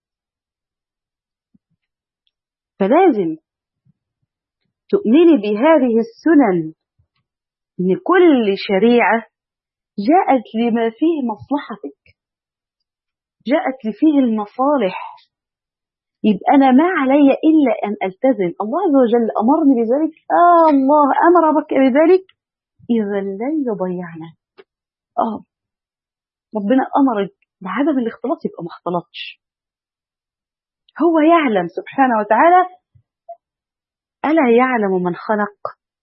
فلازم تؤمني بهذه السنن، ان كل شريعة جاءت لما فيه مصلحتك، جاءت لفيه المصالح. يبقى أنا ما علي إلا أن ألتزم. الله عز وجل أمرني بذلك، آه الله أمر بك بذلك، إذا لن يضيعنا. آه ربنا أمرك بعدم الاختلاط يبقى ما اختلطش. هو يعلم سبحانه وتعالى، ألا يعلم من خلق؟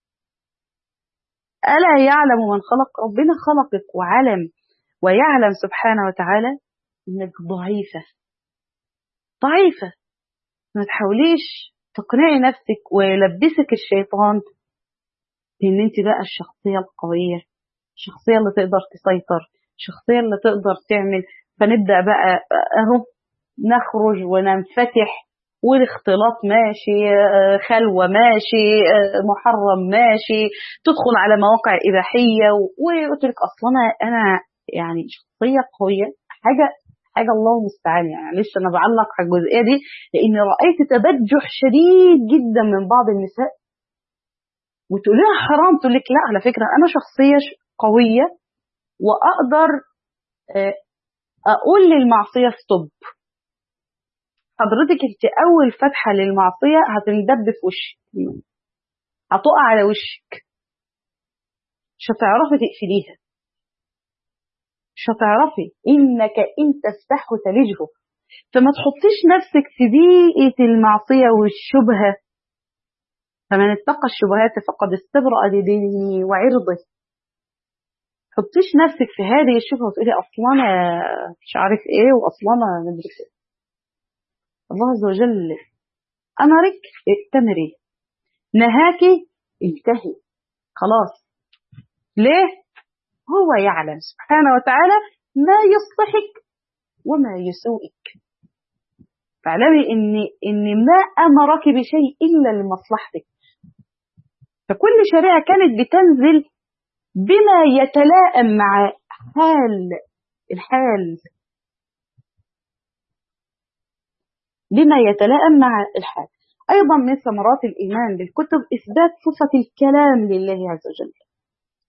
ألا يعلم من خلق؟ ربنا خلقك وعلم ويعلم سبحانه وتعالى إنك ضعيفة ضعيفة. ما تحاوليش تقنعي نفسك ويلبسك الشيطان بان انت بقى الشخصية القوية، الشخصية اللي تقدر تسيطر، الشخصية اللي تقدر تعمل. فنبدأ بقى اهو نخرج وننفتح، والاختلاط ماشي، خلوة ماشي، محرم ماشي، تدخل على مواقع إباحية وقلت لك اصلا انا يعني شخصية قوية. حاجة حاجة الله المستعان يعني. لسه أنا بعلق على الجزئية دي لأن رأيت تبجح شديد جدا من بعض النساء، وتقول لها حرام، تقول لك لا على فكرة أنا شخصية قوية وأقدر أقول للمعصية ستوب. حضرتك أنت أول فتحة للمعصية هتندب في وشك، هتقع على وشك، مش هتعرفي تقفليها، مش هتعرفي. إنك إن تفتحه تلجه. فما تحطيش نفسك في بيئة المعصية والشبهة. فمن اتقى الشبهات فقد استبرأ لدينه وعرضه. تحطيش نفسك في هذه الشبهة وتقولي أصلا أنا مش عارف إيه وأصلا أنا ندرس إيه. الله عز وجل أمرك ائتمري، نهاكي انتهي، خلاص. ليه؟ هو يعلم سبحانه وتعالى ما يصلحك وما يسوءك. فاعلمي إن إن ما أمرك بشيء إلا لمصلحتك. فكل شريعة كانت بتنزل بما يتلائم مع حال الحال، بما يتلائم مع الحال. أيضا من ثمرات الإيمان بالكتب إثبات صفة الكلام لله عز وجل،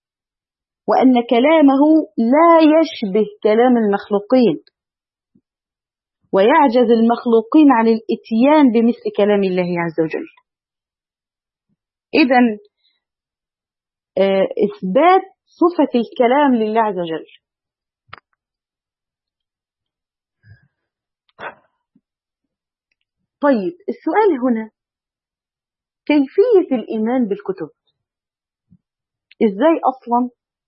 وأن كلامه لا يشبه كلام المخلوقين. ويعجز المخلوقين عن الاتيان بمثل كلام الله عز وجل. إذن إثبات صفة الكلام لله عز وجل. طيب السؤال هنا كيفية الإيمان بالكتب؟ إزاي أصلا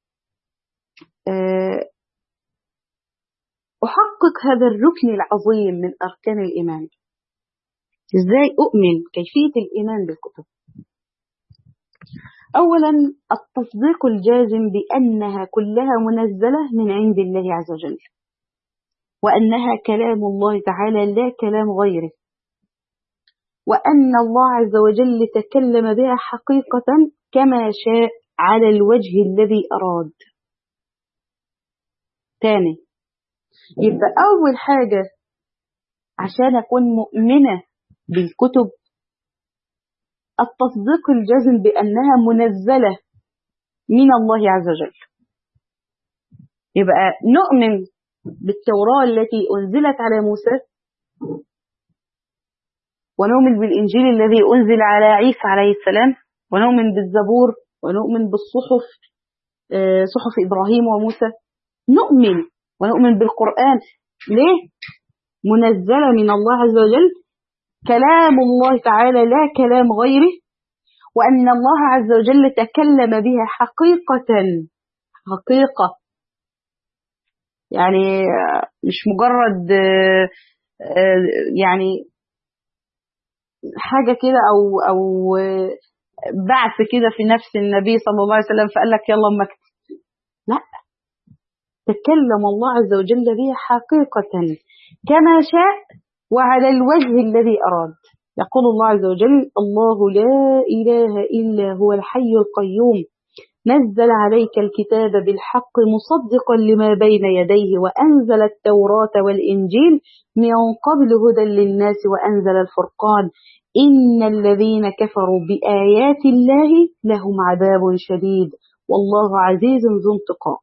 أحقق هذا الركن العظيم من أركان الإيمان؟ إزاي أؤمن؟ كيفية الإيمان بالكتب؟ أولا التصديق الجازم بأنها كلها منزلة من عند الله عز وجل، وأنها كلام الله تعالى لا كلام غيره، وأن الله عز وجل تكلم بها حقيقة كما شاء على الوجه الذي أراد. تاني، يبقى أول حاجة عشان أكون مؤمنة بالكتب التصديق الجازم بأنها منزلة من الله عز وجل. يبقى نؤمن بالتوراة التي أنزلت على موسى، ونؤمن بالإنجيل الذي أنزل على عيسى عليه السلام، ونؤمن بالزبور، ونؤمن بالصحف، صحف إبراهيم وموسى. نؤمن ونؤمن بالقرآن. ليه؟ منزلة من الله عز وجل، كلام الله تعالى لا كلام غيره، وأن الله عز وجل تكلم بها حقيقة، حقيقة يعني مش مجرد يعني حاجة كده أو أو بعث كده في نفس النبي صلى الله عليه وسلم فقال لك يلا ما اكتب. لا، تكلم الله عز وجل بها حقيقة كما شاء وعلى الوجه الذي أراد. يقول الله عز وجل: الله لا إله إلا هو الحي القيوم نزل عليك الكتاب بالحق مصدقا لما بين يديه وأنزل التوراة والإنجيل من قبل هدى للناس وأنزل الفرقان إن الذين كفروا بآيات الله لهم عذاب شديد والله عزيز ذو انتقام.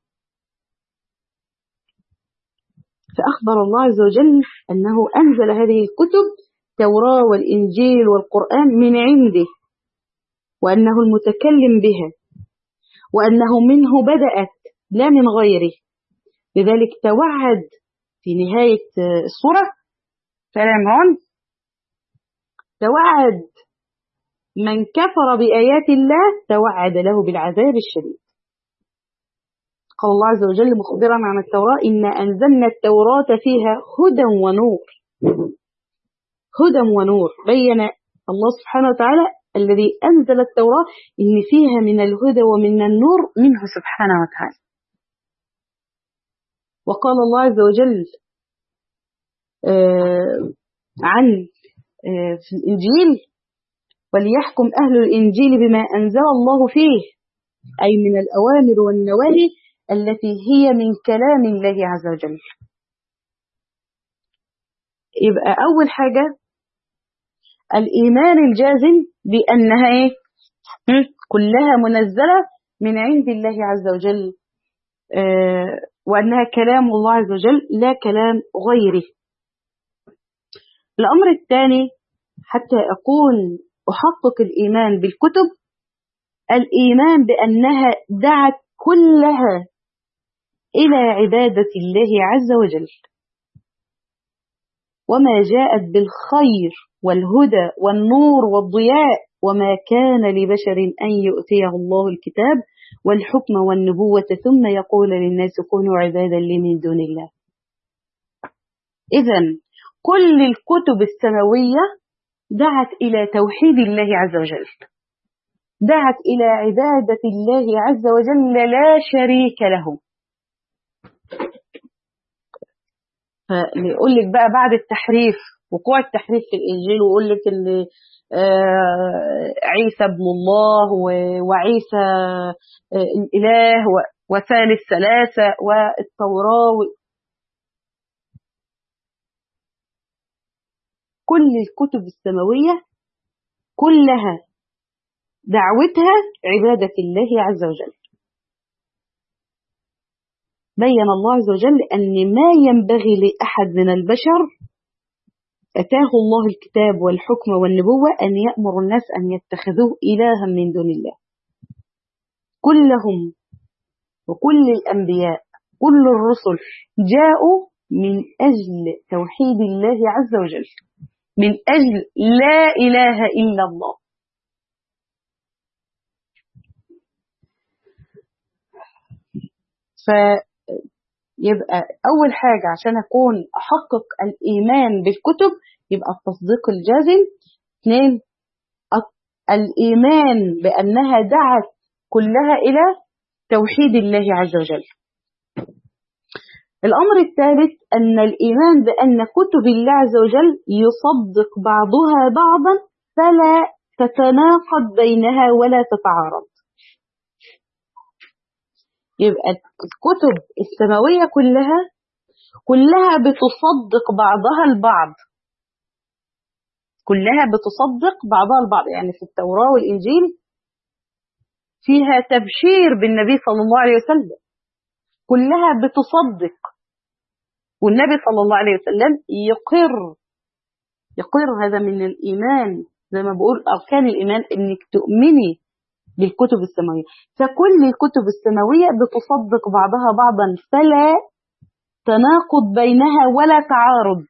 فأخبر الله عز وجل أنه أنزل هذه الكتب التوراة والإنجيل والقرآن من عنده، وأنه المتكلم بها، وأنه منه بدأت لا من غيره. لذلك توعد في نهاية السورة آل عمران، توعد من كفر بآيات الله توعد له بالعذاب الشديد. قال الله عز وجل مخبرا عن التوراة: إنا أنزلنا التوراة فيها هدى ونور. هدى ونور، بين الله سبحانه وتعالى الذي أنزل التوراة إن فيها من الهدى ومن النور منه سبحانه وتعالى. وقال الله عز وجل آه عن آه في الإنجيل: وليحكم أهل الإنجيل بما أنزل الله فيه، أي من الأوامر والنواهي التي هي من كلام الله عز وجل. يبقى أول حاجة الإيمان الجازم بأنها إيه؟ كلها منزلة من عند الله عز وجل، آه وأنها كلام الله عز وجل لا كلام غيره. الأمر الثاني حتى أكون أحقق الإيمان بالكتب، الإيمان بأنها دعت كلها إلى عبادة الله عز وجل، وما جاءت بالخير والهدى والنور والضياء، وما كان لبشر أن يؤتيه الله الكتاب والحكم والنبوة ثم يقول للناس كونوا عبادا لي من دون الله. إذن كل الكتب السماوية دعت إلى توحيد الله عز وجل، دعت إلى عبادة الله عز وجل لا شريك له. فيقول لك بقى بعد التحريف، وقوع التحريف في الإنجيل، ويقول لك إن عيسى ابن الله وعيسى الإله وثالث ثلاثة والتوراة، كل الكتب السماوية كلها دعوتها عبادة الله عز وجل. بين الله عز وجل أن ما ينبغي لأحد من البشر أتاه الله الكتاب والحكم والنبوة أن يأمر الناس أن يتخذوه إلها من دون الله. كلهم وكل الأنبياء كل الرسل جاءوا من أجل توحيد الله عز وجل، من أجل لا إله إلا الله. فيبقى أول حاجة عشان أكون أحقق الإيمان بالكتب يبقى التصديق الجازم. اثنين، الإيمان بأنها دعت كلها إلى توحيد الله عز وجل. الأمر الثالث أن الإيمان بأن كتب الله عز وجل يصدق بعضها بعضا فلا تتناقض بينها ولا تتعارض. يبقى الكتب السماوية كلها كلها بتصدق بعضها البعض، كلها بتصدق بعضها البعض. يعني في التوراة والإنجيل فيها تبشير بالنبي صلى الله عليه وسلم، كلها بتصدق، والنبي صلى الله عليه وسلم يقر يقر هذا من الإيمان، زي ما بقول أركان الإيمان إنك تؤمني بالكتب السماوية. فكل الكتب السماوية بتصدق بعضها بعضا فلا تناقض بينها ولا تعارض.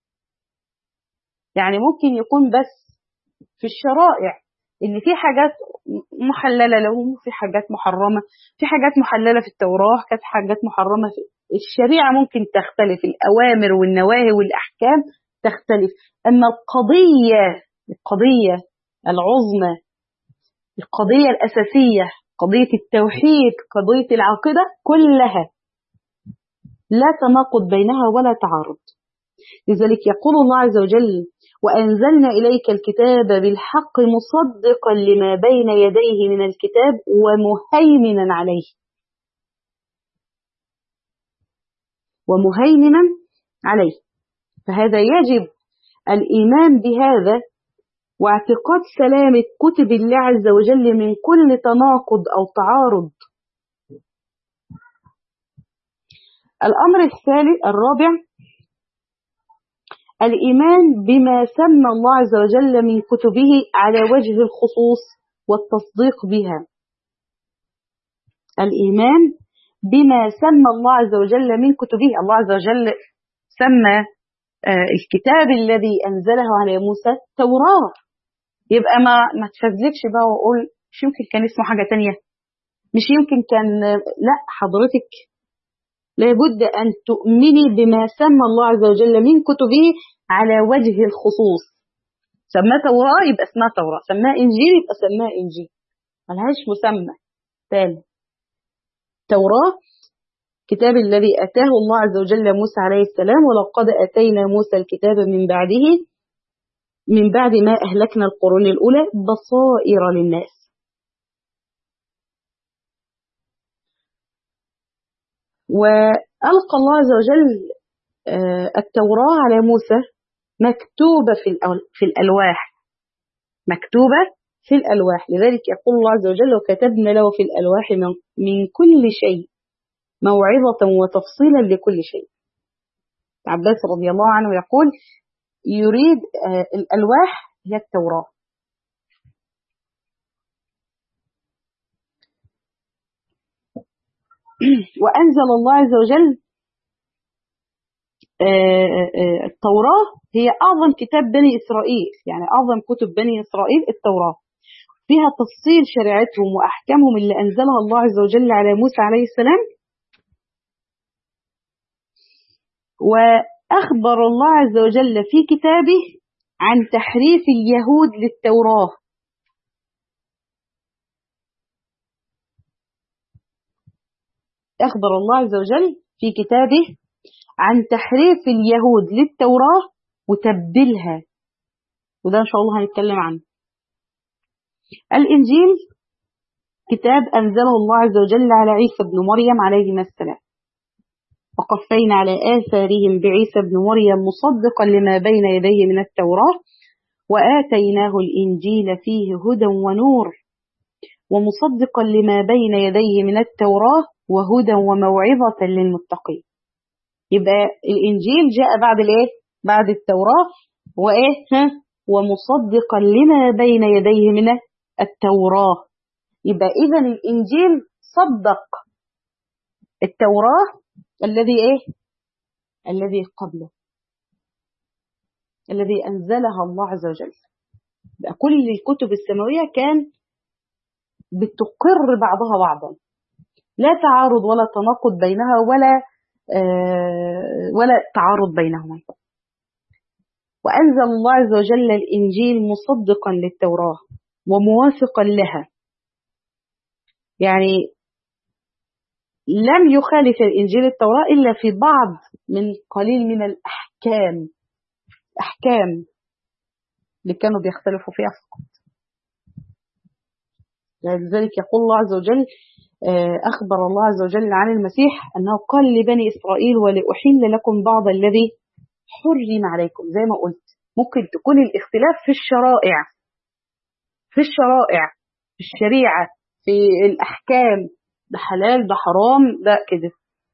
يعني ممكن يكون بس في الشرائع إن في حاجات محللة لهم وفي حاجات محرمة، في حاجات محللة في التوراة كانت حاجات محرمة في الشريعة، ممكن تختلف الأوامر والنواهي والأحكام تختلف. أما القضية القضية العظمى، القضية الأساسية، قضية التوحيد، قضية العقيدة، كلها لا تناقض بينها ولا تعارض. لذلك يقول الله عز وجل: وأنزلنا إليك الكتاب بالحق مصدقا لما بين يديه من الكتاب ومهيمنا عليه ومهيمنا عليه. فهذا يجب الإيمان بهذا واعتقاد سلامة كتب الله عز وجل من كل تناقض أو تعارض. الأمر الثالث الرابع الإيمان بما سمى الله عز وجل من كتبه على وجه الخصوص والتصديق بها. الإيمان بما سمى الله عز وجل من كتبه. الله عز وجل سمى الكتاب الذي أنزله على موسى توراة. يبقى ما ما تفزلكش بقى وأقول مش يمكن كان اسمه حاجة تانية، مش يمكن كان، لا حضرتك لابد أن تؤمني بما سمى الله عز وجل من كتبه على وجه الخصوص. سماه توراة يبقى اسمها توراة، سماه إنجيل يبقى سماه إنجيل، ملهاش مسمى ثاني. توراة كتاب الذي أتاه الله عز وجل موسى عليه السلام، ولقد أتينا موسى الكتاب من بعده من بعد ما أهلكنا القرون الأولى بصائر للناس. وألقى الله عز وجل التوراة على موسى مكتوبة في الألواح، مكتوبة في الألواح. لذلك يقول الله عز وجل: وكتبنا له في الألواح من كل شيء موعظة وتفصيلا لكل شيء. عباس رضي الله عنه يقول: يريد الألواح هي التوراة. وأنزل الله عز وجل التوراة هي أعظم كتاب بني إسرائيل، يعني أعظم كتب بني إسرائيل التوراة، فيها تفصيل شريعتهم وأحكامهم اللي أنزلها الله عز وجل على موسى عليه السلام. وأخبر الله عز وجل في كتابه عن تحريف اليهود للتوراة. أخبر الله عز وجل في كتابه عن تحريف اليهود للتوراة وتبديلها، وده إن شاء الله هنتكلم عنه. الإنجيل كتاب أنزله الله عز وجل على عيسى بن مريم عليه السلام، وقفينا على آثارهم بعيسى بن مريم مصدقا لما بين يديه من التوراة، وآتيناه الإنجيل فيه هدى ونور ومصدقا لما بين يديه من التوراة وهدى وموعظة للمتقين. يبقى الإنجيل جاء بعد الايه؟ بعد التوراة، وإيه ها ومصدقا لما بين يديه من التوراة. يبقى إذن الإنجيل صدق التوراة الذي إيه الذي قبله، الذي أنزلها الله عز وجل. يبقى كل الكتب السماوية كان بتقر بعضها بعضا، لا تعارض ولا تناقض بينها ولا آه ولا تعارض بينهما. وأنزل الله عز وجل الإنجيل مصدقا للتوراة وموافقا لها، يعني لم يخالف الإنجيل التوراة إلا في بعض من قليل من الأحكام أحكام اللي كانوا بيختلفوا فيها فقط. لذلك يقول الله عز وجل أخبر الله عز وجل عن المسيح أنه قال لبني إسرائيل ولأحل لكم بعض الذي حرم عليكم. زي ما قلت ممكن تكون الاختلاف في الشرائع في الشرائع في الشريعة في الأحكام، ده حلال ده حرام ده كده.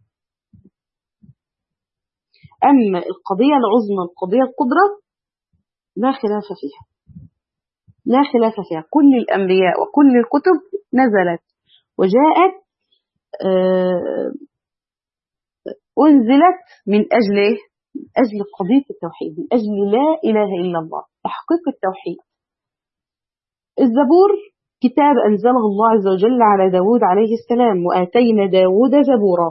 أما القضية العظمى القضية الكبرى لا خلاف فيها لا خلاف فيها. كل الأنبياء وكل الكتب نزلت وجاءت أنزلت من أجل من أجل قضية التوحيد، من أجل لا إله إلا الله، تحقيق التوحيد. الزبور كتاب أنزله الله عز وجل على داود عليه السلام، وآتينا داود زبورا.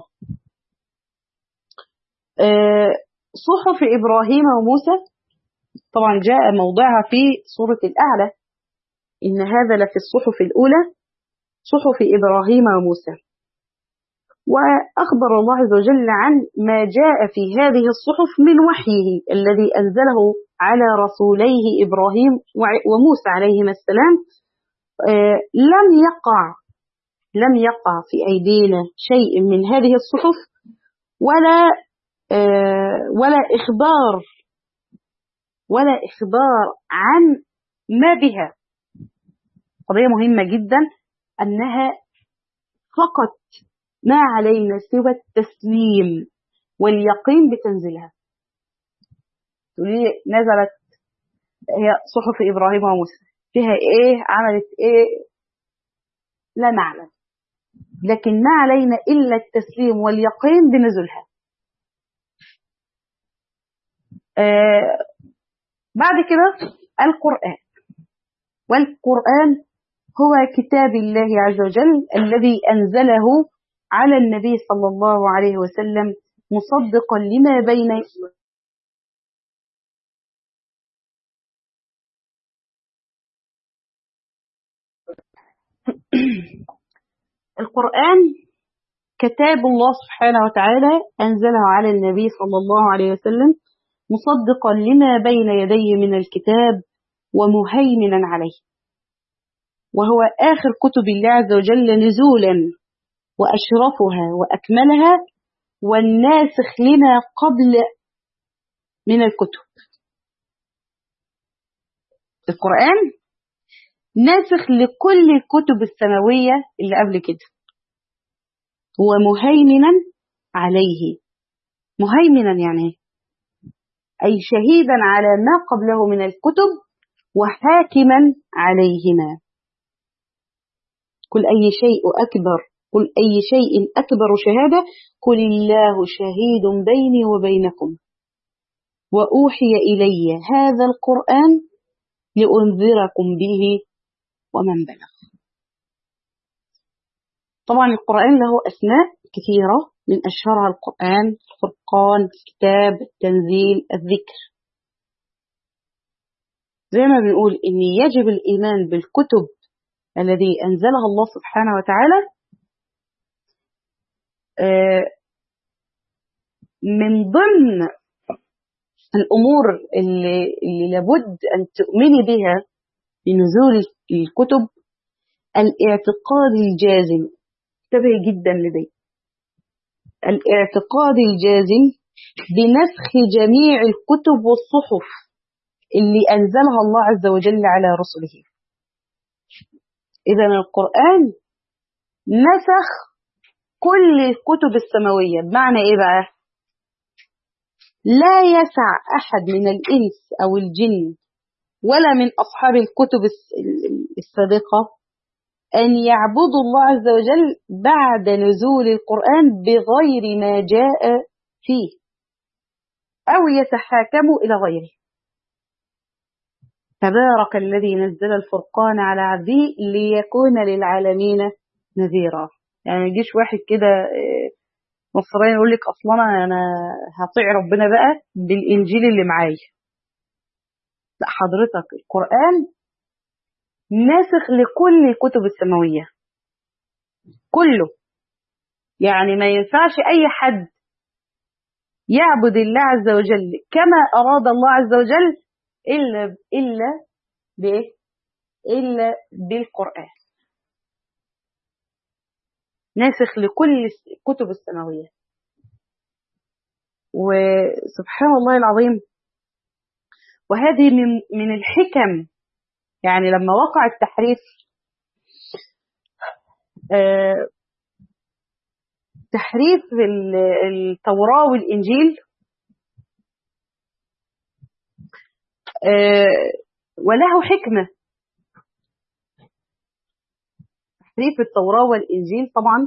صحف إبراهيم وموسى طبعا جاء موضعها في سورة الأعلى، إن هذا لفي الصحف الأولى صحف إبراهيم وموسى. وأخبر الله عز وجل عن ما جاء في هذه الصحف من وحيه الذي أنزله على رسوليه إبراهيم وموسى عليهما السلام. لم يقع لم يقع في أيدينا شيء من هذه الصحف ولا ولا إخبار ولا إخبار عن ما بها. قضية مهمة جدا أنها فقط ما علينا سوى التسليم واليقين بتنزيلها. تقولي نزلت هي صحف إبراهيم وموسى فيها إيه عملت إيه لا نعلم، لكن ما علينا إلا التسليم واليقين بنزولها. آه بعد كده القرآن، والقرآن هو كتاب الله عز وجل الذي أنزله على النبي صلى الله عليه وسلم مصدقا لما بين القرآن كتاب الله سبحانه وتعالى أنزله على النبي صلى الله عليه وسلم مصدقا لما بين يديه من الكتاب ومهيمنا عليه، وهو آخر كتب الله عز وجل نزولا وأشرفها وأكملها والناسخ لما قبل من الكتب. القرآن ناسخ لكل الكتب السماوية اللي قبل كده، هو مهيمنا عليه. مهيمنا يعني أي شهيدا على ما قبله من الكتب وحاكما عليهما. قل أي شيء أكبر قل أي شيء أكبر شهادة قل الله شهيد بيني وبينكم وأوحي إلي هذا القرآن لأنذركم به ومن بلغ. طبعا القرآن له أسماء كثيرة، من أشهرها القرآن، الفرقان، الكتاب، التنزيل، الذكر. زي ما بنقول إن يجب الإيمان بالكتب الذي أنزلها الله سبحانه وتعالى. من ضمن الأمور اللي, اللي لابد أن تؤمني بها بنزول الكتب الاعتقاد الجازم. انتبهي جدا لدي الاعتقاد الجازم بنسخ جميع الكتب والصحف اللي أنزلها الله عز وجل على رسله. إذن القرآن نسخ كل الكتب السماوية. بمعنى إيه بقى؟ لا يسع أحد من الإنس أو الجن ولا من أصحاب الكتب السابقة أن يعبدوا الله عز وجل بعد نزول القرآن بغير ما جاء فيه أو يتحاكموا إلى غيره. تبارك الذي نزل الفرقان على عبده ليكون للعالمين نذيرا. يعني ما يجيش واحد كده نصراني يقول لك أصلا أنا هطيع ربنا بقى بالإنجيل اللي معايا. لا حضرتك، القرآن ناسخ لكل الكتب السماوية كله. يعني ما ينفعش أي حد يعبد الله عز وجل كما أراد الله عز وجل إلا إلا بإيه؟ إلا بالقرآن. ناسخ لكل الكتب السماوية. وسبحان الله العظيم، وهذه من من الحكم. يعني لما وقع التحريف، آه تحريف التوراة والإنجيل، آه وله حكمة. تحريف التوراة والإنجيل طبعا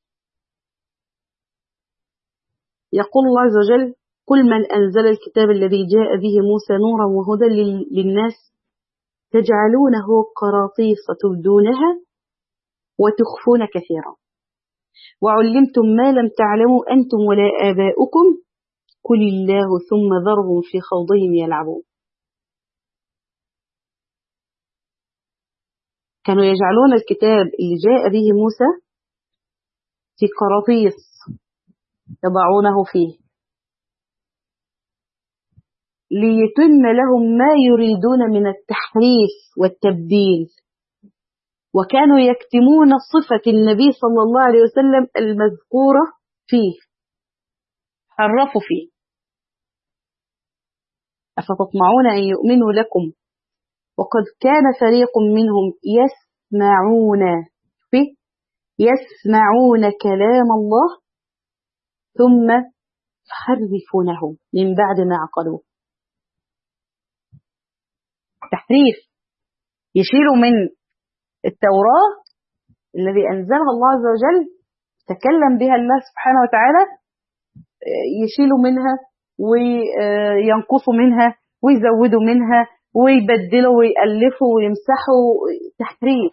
يقول الله عز وجل: قل من أنزل الكتاب الذي جاء به موسى نورا وهدى للناس تجعلونه قراطيس تبدونها وتخفون كثيرا وعلمتم ما لم تعلموا أنتم ولا آباؤكم قل الله ثم ذرهم في خوضهم يلعبون. كانوا يجعلون الكتاب اللي جاء به موسى في قراطيس يضعونه فيه ليتم لهم ما يريدون من التحريف والتبديل، وكانوا يكتمون صفة النبي صلى الله عليه وسلم المذكورة فيه، حرفوا فيه. أفتطمعون أن يؤمنوا لكم وقد كان فريق منهم يسمعون فيه يسمعون كلام الله ثم يحرفونه من بعد ما عقلوه. تحريف، يشيلوا من التوراة الذي أنزلها الله عز وجل تكلم بها الله سبحانه وتعالى، يشيلوا منها وينقصوا منها ويزودوا منها ويبدلوا ويألفوا ويمسحوا. تحريف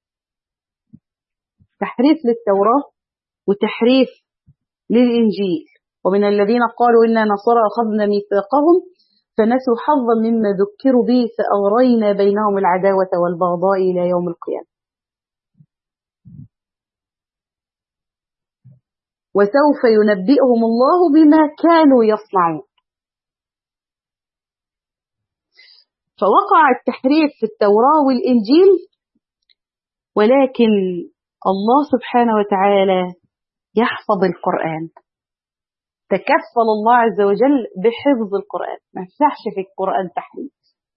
تحريف للتوراة وتحريف للإنجيل. ومن الذين قالوا إنا نصارى أخذنا ميثاقهم فنسوا حظا مما ذكروا به فأغرينا بينهم العداوة والبغضاء إلى يوم القيامة وسوف ينبئهم الله بما كانوا يصنعون. فوقع التحريف في التوراة والإنجيل، ولكن الله سبحانه وتعالى يحفظ القرآن. تكفل الله عز وجل بحفظ القرآن. ما ينفعش في القرآن تحريف،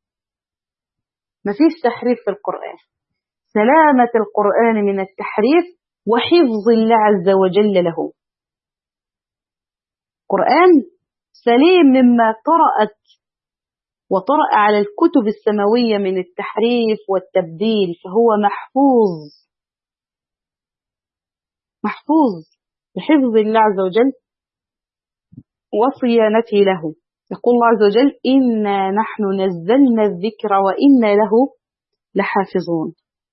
ما فيش تحريف في القرآن. سلامة القرآن من التحريف وحفظ الله عز وجل له. قرآن سليم مما طرأت وطرأ على الكتب السماوية من التحريف والتبديل، فهو محفوظ محفوظ بحفظ الله عز وجل وصيانته له. يقول الله عز وجل: إنا نحن نزلنا الذكر وإنا له لحافظون.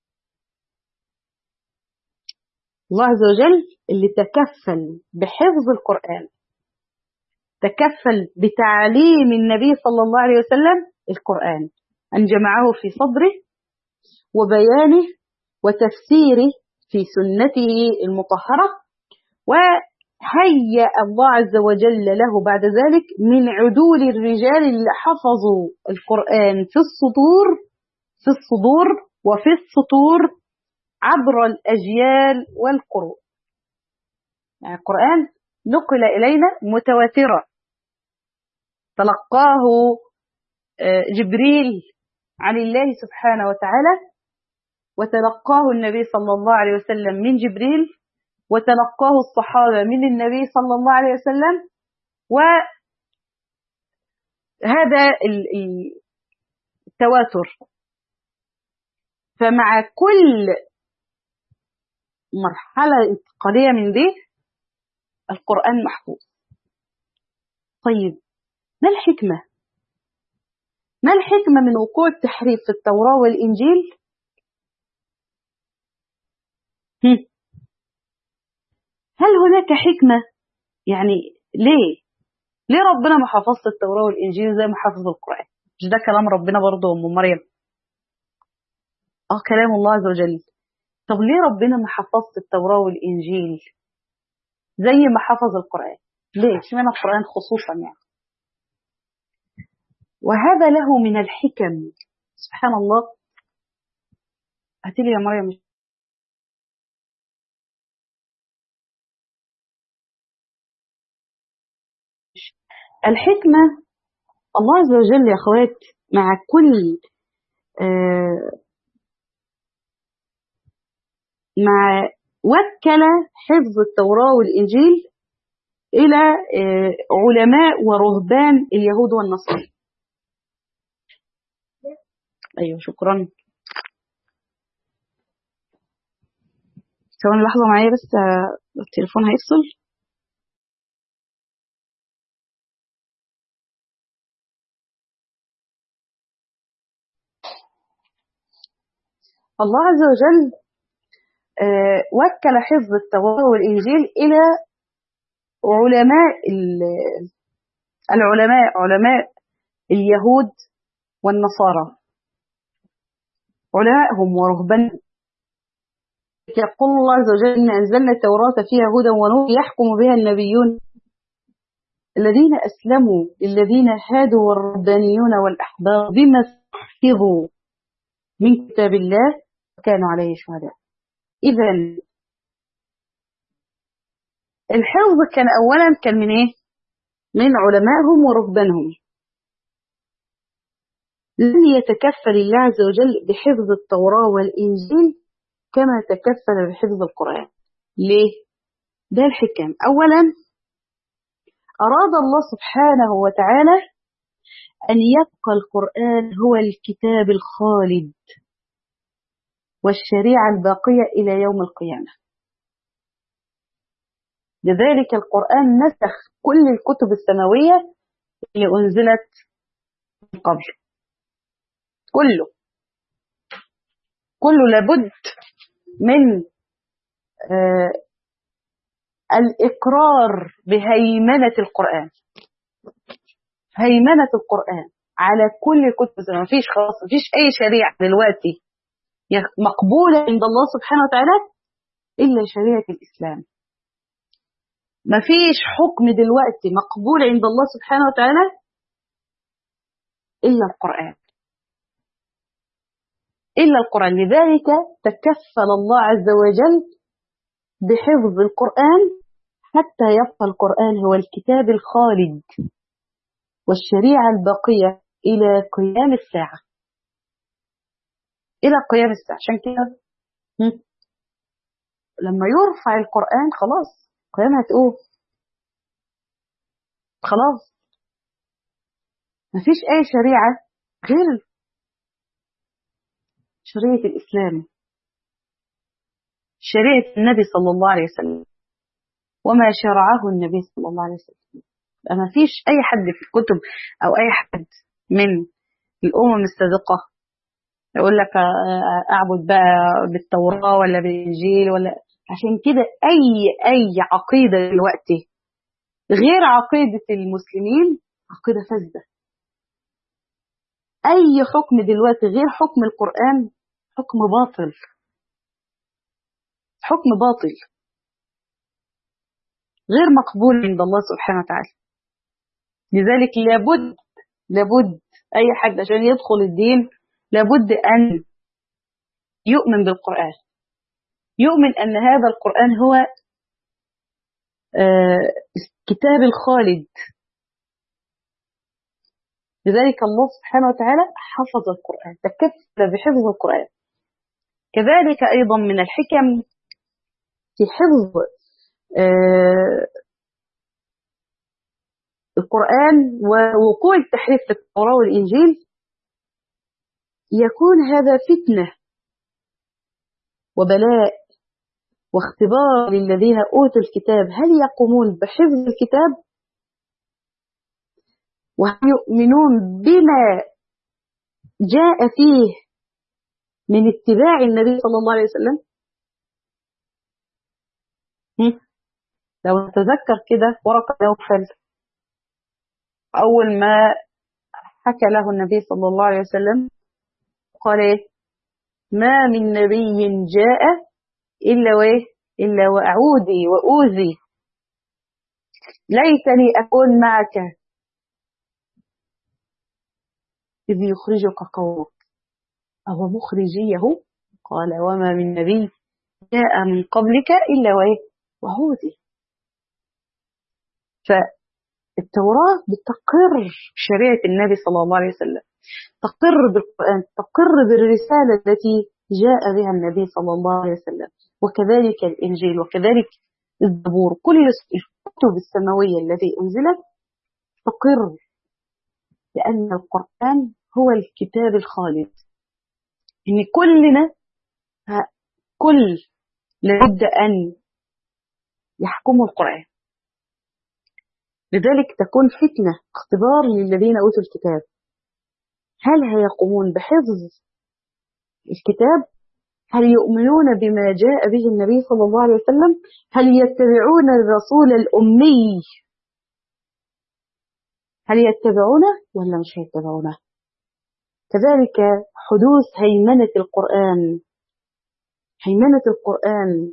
الله عز وجل اللي تكفل بحفظ القرآن، تكفل بتعليم النبي صلى الله عليه وسلم القرآن، أن جمعه في صدره وبيانه وتفسيره في سنته المطهرة، وهيأ الله عز وجل له بعد ذلك من عدول الرجال اللي حفظوا القرآن في الصدور في الصدور وفي السطور عبر الأجيال والقرون. يعني القرآن نقل إلينا متواترا، تلقاه جبريل عن الله سبحانه وتعالى، وتلقاه النبي صلى الله عليه وسلم من جبريل، وتلقاه الصحابة من النبي صلى الله عليه وسلم، هذا التواتر. فمع كل مرحلة انتقالية من دي القرآن محفوظ. طيب ما الحكمة؟ ما الحكمة من وقوع التحريف في التوراة والإنجيل؟ هم. هل هناك حكمة؟ يعني ليه؟ ليه ربنا ما حفظش التوراة والإنجيل زي ما حفظ القرآن؟ مش ده كلام ربنا برضه أم مريم؟ اه كلام الله عز وجل. طب ليه ربنا ما حفظش التوراة والإنجيل زي ما حفظ القرآن؟ ليه؟ اشمعنى القرآن خصوصا يعني؟ وهذا له من الحكم. سبحان الله. هاتي لي يا مريم. الحكمة الله عز وجل يا أخوات مع كل آه مع وكل حفظ التوراة والإنجيل إلى آه علماء ورهبان اليهود والنصارى. أيوة شكرا. ثواني لحظة معايا بس آه التليفون هيفصل. الله عز وجل آه وكل حفظ التوراة والإنجيل إلى علماء العلماء علماء اليهود والنصارى، علماءهم ورهبانهم. يقول الله عز وجل إن أنزلنا التوراة فيها هدى ونور يحكم بها النبيون الذين أسلموا للذين هادوا والربانيون والأحبار بما استحفظوا من كتاب الله وكانوا عليه شهداء. إذا الحفظ كان أولا كان من إيه؟ من علمائهم ورهبانهم. لن يتكفل الله عز وجل بحفظ التوراة والإنجيل كما تكفل بحفظ القرآن. ليه؟ ده الحكم. أولا أراد الله سبحانه وتعالى أن يبقى القرآن هو الكتاب الخالد والشريعة الباقية إلى يوم القيامة. لذلك القرآن نسخ كل الكتب السماوية اللي أنزلت من قبل. كله كله لابد من آه الإقرار بهيمنة القرآن، هيمنة القرآن على كل الكتب السماوية. مفيش خلاص مفيش أي شريعة دلوقتي مقبولة عند الله سبحانه وتعالى إلا شريعة الإسلام. مفيش حكم دلوقتي مقبول عند الله سبحانه وتعالى إلا القرآن، إلا القرآن. لذلك تكفل الله عز وجل بحفظ القرآن حتى يبقى القرآن هو الكتاب الخالد والشريعة الباقية إلى قيام الساعة، إلى قيام الساعة. عشان كده لما يرفع القرآن خلاص قيامها تقوم، خلاص مفيش أي شريعة غير شريعة الإسلام، شريعة النبي صلى الله عليه وسلم وما شرعه النبي صلى الله عليه وسلم. ما فيش أي حد في الكتب أو أي حد من الأمم السابقة يقول لك أعبد بقى بالتوراة ولا بالإنجيل ولا. عشان كده أي أي عقيدة دلوقتي غير عقيدة المسلمين عقيدة فاسدة. أي حكم دلوقتي غير حكم القرآن حكم باطل، حكم باطل غير مقبول عند الله سبحانه وتعالى. لذلك لابد لابد أي حد عشان يدخل الدين لابد أن يؤمن بالقرآن، يؤمن أن هذا القرآن هو الكتاب الخالد. لذلك الله سبحانه وتعالى حفظ القرآن، تكفل بحفظ القرآن. كذلك أيضا من الحكم في حفظ القرآن ووقوع التحريف في التوراة والإنجيل يكون هذا فتنة وبلاء واختبار للذين أوتوا الكتاب، هل يقومون بحفظ الكتاب وهل يؤمنون بما جاء فيه من اتباع النبي صلى الله عليه وسلم. لو نتذكر كده ورقة نوفل أول ما حكى له النبي صلى الله عليه وسلم قال إيه؟ ما من نبي جاء إلا وإيه؟ إلا وأعودي وأوذي، ليتني أكون معك إذ يخرجك قومك أو مخرجيه. قال وما من نبي جاء من قبلك إلا وإيه؟ وأوذي. فالتوراة بتقر شريعة النبي صلى الله عليه وسلم، تقر بالقرآن، تقر بالرسالة التي جاء بها النبي صلى الله عليه وسلم، وكذلك الإنجيل وكذلك الزبور. كل الكتب السماوية التي أنزلت تقر لأن القرآن هو الكتاب الخالد، إن كلنا كل لابد أن يحكموا القرآن. لذلك تكون فتنة اختبار للذين أوتوا الكتاب، هل هيقومون بحفظ الكتاب؟ هل يؤمنون بما جاء به النبي صلى الله عليه وسلم؟ هل يتبعون الرسول الأمي؟ هل يتبعونه ولا مش هيتبعونه؟ كذلك حدوث هيمنة القرآن، هيمنة القرآن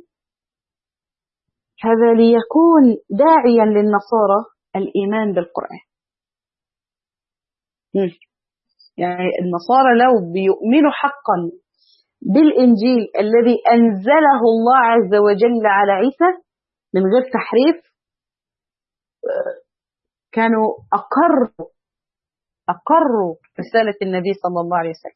هذا ليكون داعيا للنصارى الإيمان بالقرآن. يعني النصارى لو بيؤمنوا حقا بالإنجيل الذي أنزله الله عز وجل على عيسى من غير تحريف كانوا أقروا أقروا رسالة النبي صلى الله عليه وسلم.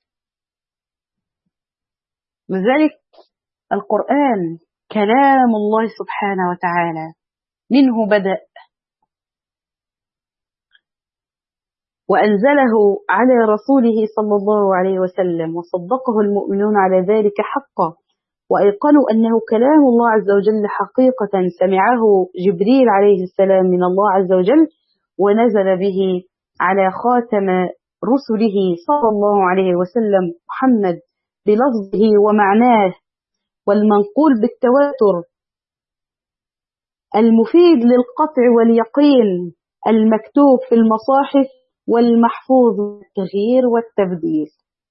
لذلك القرآن كلام الله سبحانه وتعالى، منه بدأ وأنزله على رسوله صلى الله عليه وسلم، وصدقه المؤمنون على ذلك حقا، وأيقنوا أنه كلام الله عز وجل حقيقة سمعه جبريل عليه السلام من الله عز وجل، ونزل به على خاتم رسله صلى الله عليه وسلم محمد بلفظه ومعناه، والمنقول بالتواتر، المفيد للقطع واليقين، المكتوب في المصاحف والمحفوظ بالتغيير والتبديل.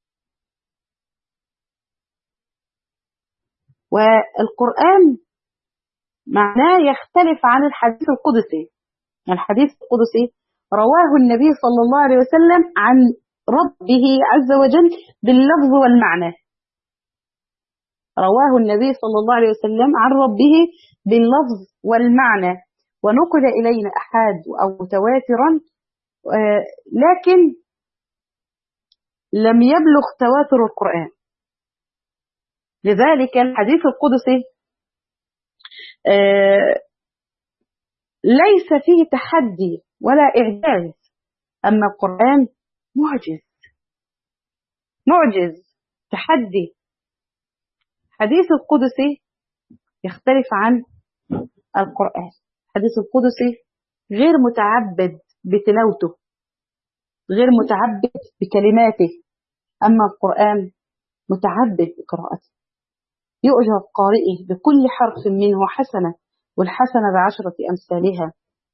والقرآن معناه يختلف عن الحديث القدسي. الحديث القدسي رواه النبي صلى الله عليه وسلم عن ربه عز وجل باللفظ والمعنى، رواه النبي صلى الله عليه وسلم عن ربه باللفظ والمعنى، ونقل إلينا أحاد أو متواترا، لكن لم يبلغ تواتر القرآن. لذلك الحديث القدسي ليس فيه تحدي ولا إعجاز، أما القرآن معجز معجز تحدي. حديث القدسي يختلف عن القرآن. الحديث القدسي غير متعبد بتلاوته، غير متعبد بكلماته، أما القرآن متعبد بقراءته، يؤجر قارئه بكل حرف منه حسنة، والحسنة بعشرة أمثالها.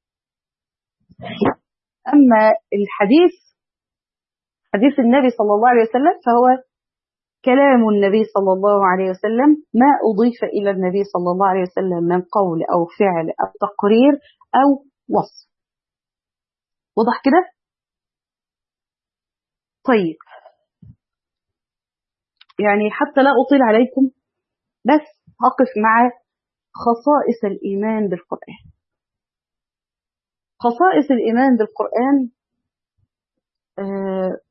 أما الحديث حديث النبي صلى الله عليه وسلم فهو كلام النبي صلى الله عليه وسلم، ما أضيف إلى النبي صلى الله عليه وسلم من قول أو فعل أو تقرير أو وصف. وضح كده؟ طيب، يعني حتى لا أطيل عليكم، بس أقف مع خصائص الإيمان بالقرآن. خصائص الإيمان بالقرآن أه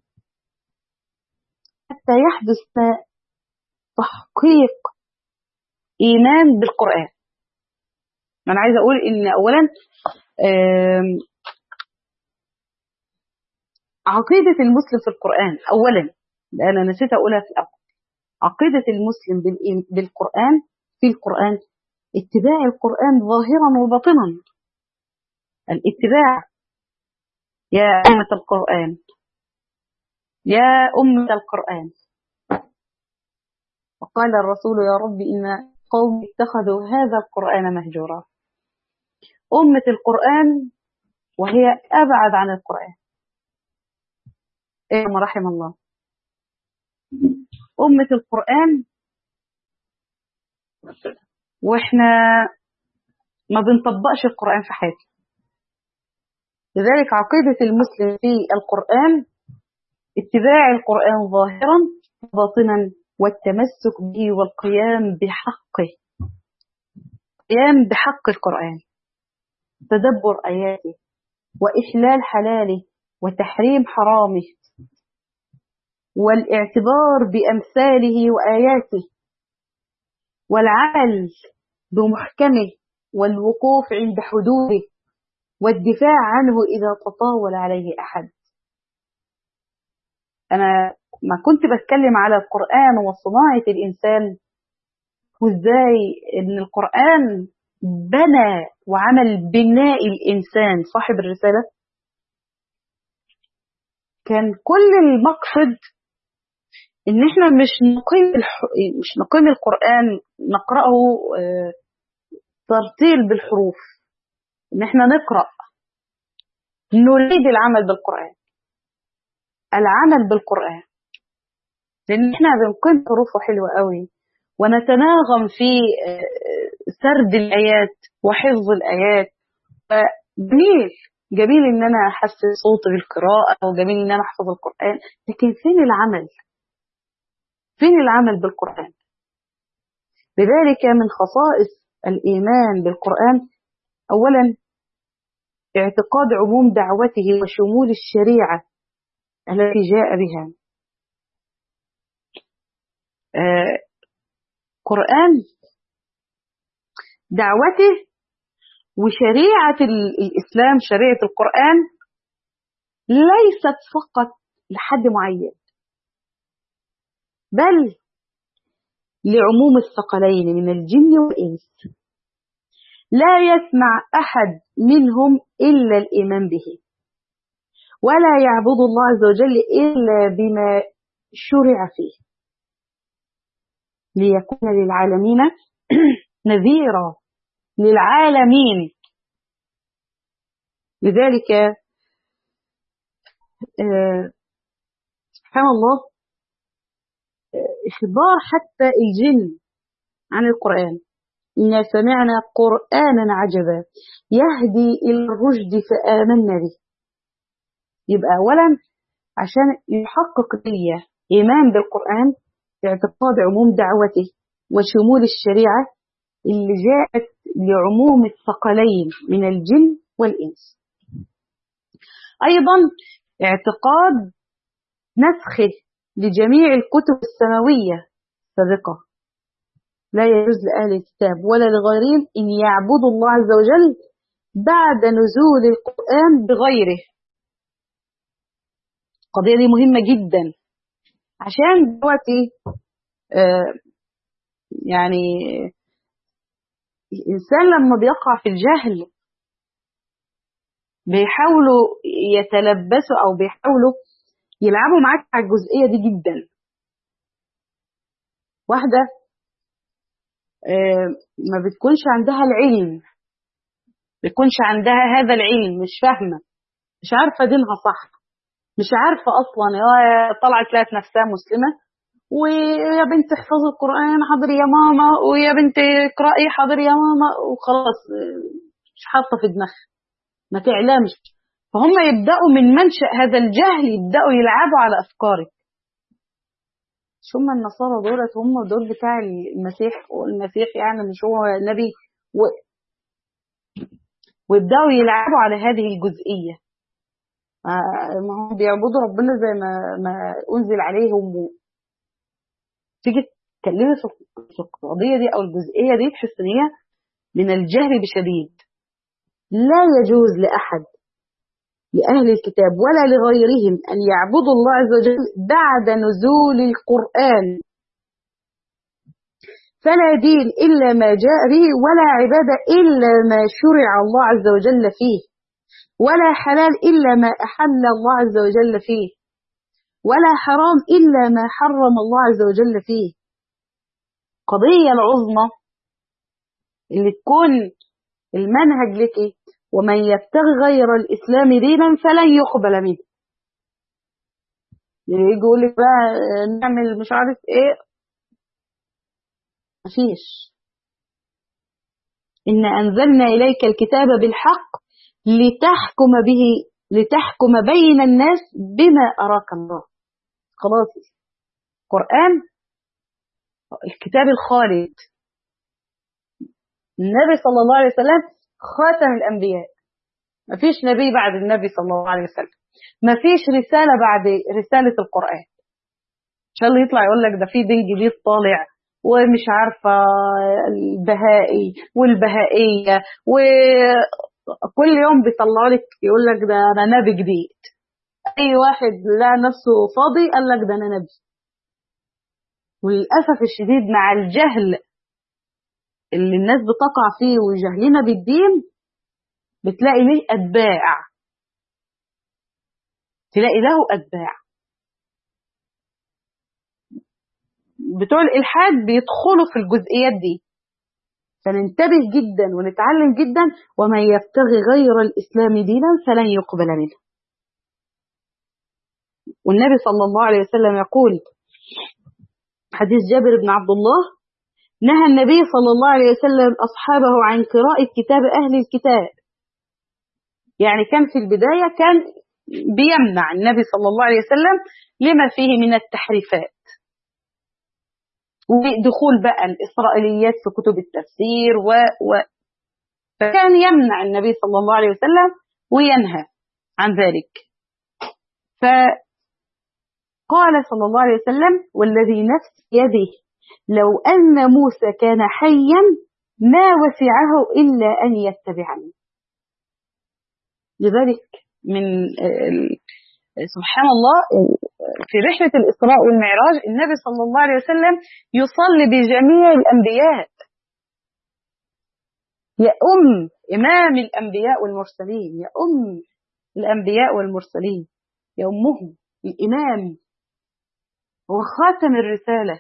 حتى يحدث تحقيق إيمان بالقرآن. أنا عايزة أقول إن أولا عقيدة المسلم في القرآن أولا، أنا نسيت أقولها في الأول، عقيدة المسلم بالقرآن في القرآن اتباع القرآن ظاهرا وباطنا. الاتباع يا أمة القرآن، يا أمة القرآن. وقال الرسول يا رب إن قوم اتخذوا هذا القرآن مهجورا. أمة القرآن وهي أبعد عن القرآن، إيه ما رحم الله. أمة القرآن وإحنا ما بنطبقش القرآن في حياتنا. لذلك عقيدة المسلم في القرآن اتباع القرآن ظاهرا وباطنا، والتمسك به والقيام بحقه، قيام بحق القرآن، تدبر آياته وإحلال حلاله وتحريم حرامه، والاعتبار بأمثاله وآياته، والعمل بمحكمه، والوقوف عند حدوده، والدفاع عنه إذا تطاول عليه أحد. أنا ما كنت بتكلم على القرآن وصناعة الإنسان، وإزاي إن القرآن بنى وعمل بناء الإنسان صاحب الرسالة، كان كل المقصد إن إحنا مش نقيم الح... مش نقيم القرآن نقرأه اه... ترتيل بالحروف، إن إحنا نقرأ، نريد العمل بالقرآن، العمل بالقرآن، لأن إحنا بنقيم حروفه حلوة قوي، ونتناغم في سرد الآيات وحفظ الآيات. جميل جميل إن أنا أحسن صوتي بالقراءة، وجميل إن أنا أحفظ القرآن، لكن فين العمل؟ فين العمل بالقرآن؟ لذلك من خصائص الإيمان بالقرآن أولا اعتقاد عموم دعوته وشمول الشريعة التي جاء بها. آه قرآن دعوته وشريعة الإسلام، شريعة القرآن ليست فقط لحد معين، بل لعموم الثقلين من الجن والإنس، لا يسمع أحد منهم إلا الإيمان به، ولا يعبد الله عز وجل إلا بما شرع فيه، ليكون للعالمين نذيرا للعالمين. لذلك آه سبحان الله إخبار حتى الجن عن القرآن، إنا سمعنا قرآنا عجبا يهدي إلى الرشد فآمنا به. يبقى أولا عشان يحقق لي إيمان بالقرآن اعتقاد عموم دعوته وشمول الشريعة اللي جاءت لعموم الثقلين من الجن والإنس. أيضا اعتقاد نسخه لجميع الكتب السماوية السابقة، لا يجوز لأهل الكتاب ولا لغيرهم أن يعبدوا الله عز وجل بعد نزول القرآن بغيره. القضية دي مهمة جدا، عشان دلوقتي آه يعني الإنسان لما بيقع في الجهل بيحاولوا يتلبسوا أو بيحاولوا يلعبوا معاك على الجزئية دي جدا. واحدة آه ما بتكونش عندها العلم، بتكونش عندها هذا العلم، مش فاهمة، مش عارفة دينها صح، مش عارفة أصلا، طلعت لقت نفسها مسلمة، ويا بنت احفظي القرآن حاضر يا ماما، ويا بنت اقرأي حاضر يا ماما، وخلاص مش حاطة في دماغها، ما تعلمش. فهم يبدأوا من منشأ هذا الجهل، يبدأوا يلعبوا على أفكارك. شو هم النصارى دولت، هم دول بتاع المسيح، والمسيح يعني مش هو نبي، و... ويبدأوا يلعبوا على هذه الجزئية. ما هم بيعبدوا ربنا زي ما, ما أنزل عليهم. تيجي تكلمي في القضية دي أو الجزئية دي تحس إن هي من الجهل بشديد. لا يجوز لأحد لأهل الكتاب ولا لغيرهم أن يعبدوا الله عز وجل بعد نزول القرآن، فلا دين إلا ما جاء به، ولا عبادة إلا ما شرع الله عز وجل فيه، ولا حلال إلا ما أحل الله عز وجل فيه، ولا حرام إلا ما حرم الله عز وجل فيه. قضية العظمى اللي تكون المنهج لك ومن يبتغي غير الإسلام دينا فلن يقبل منه. يجي يقول لك بقى نعمل مش عارف ايه، مفيش. إن أنزلنا إليك الكتاب بالحق لتحكم به لتحكم بين الناس بما أراك الله. خلاص، القرآن الكتاب الخالد، النبي صلى الله عليه وسلم خاتم الأنبياء، مفيش نبي بعد النبي صلى الله عليه وسلم، مفيش رسالة بعد رسالة القرآن. إن شاء الله يطلع يقول لك ده في دين جديد طالع ومش عارفة البهائي والبهائية، وكل يوم بيطلعوا لك يقول لك ده أنا نبي جديد. أي واحد لا نفسه فاضي قال لك ده أنا نبي. وللأسف الشديد مع الجهل اللي الناس بتقع فيه وجهلنا بالدين بتلاقي له أتباع، تلاقي له أتباع. بتوع الإلحاد بيدخلوا في الجزئيات دي، فننتبه جدا ونتعلم جدا. ومن يبتغي غير الإسلام دينا فلن يقبل منه. والنبي صلى الله عليه وسلم يقول حديث جابر بن عبد الله: نهى النبي صلى الله عليه وسلم أصحابه عن قراءة كتاب أهل الكتاب. يعني كان في البداية كان بيمنع النبي صلى الله عليه وسلم لما فيه من التحريفات ودخول بقى الإسرائيليات في كتب التفسير و... و... فكان يمنع النبي صلى الله عليه وسلم وينهى عن ذلك. فقال صلى الله عليه وسلم: والذي نفس يده لو أن موسى كان حيا ما وسعه إلا أن يتبعني. لذلك من سبحان الله في رحلة الإسراء والمعراج النبي صلى الله عليه وسلم يصلي بجميع الأنبياء، يا أم إمام الأنبياء والمرسلين، يا أم الأنبياء والمرسلين، يا أمهم الإمام، هو خاتم الرسالة.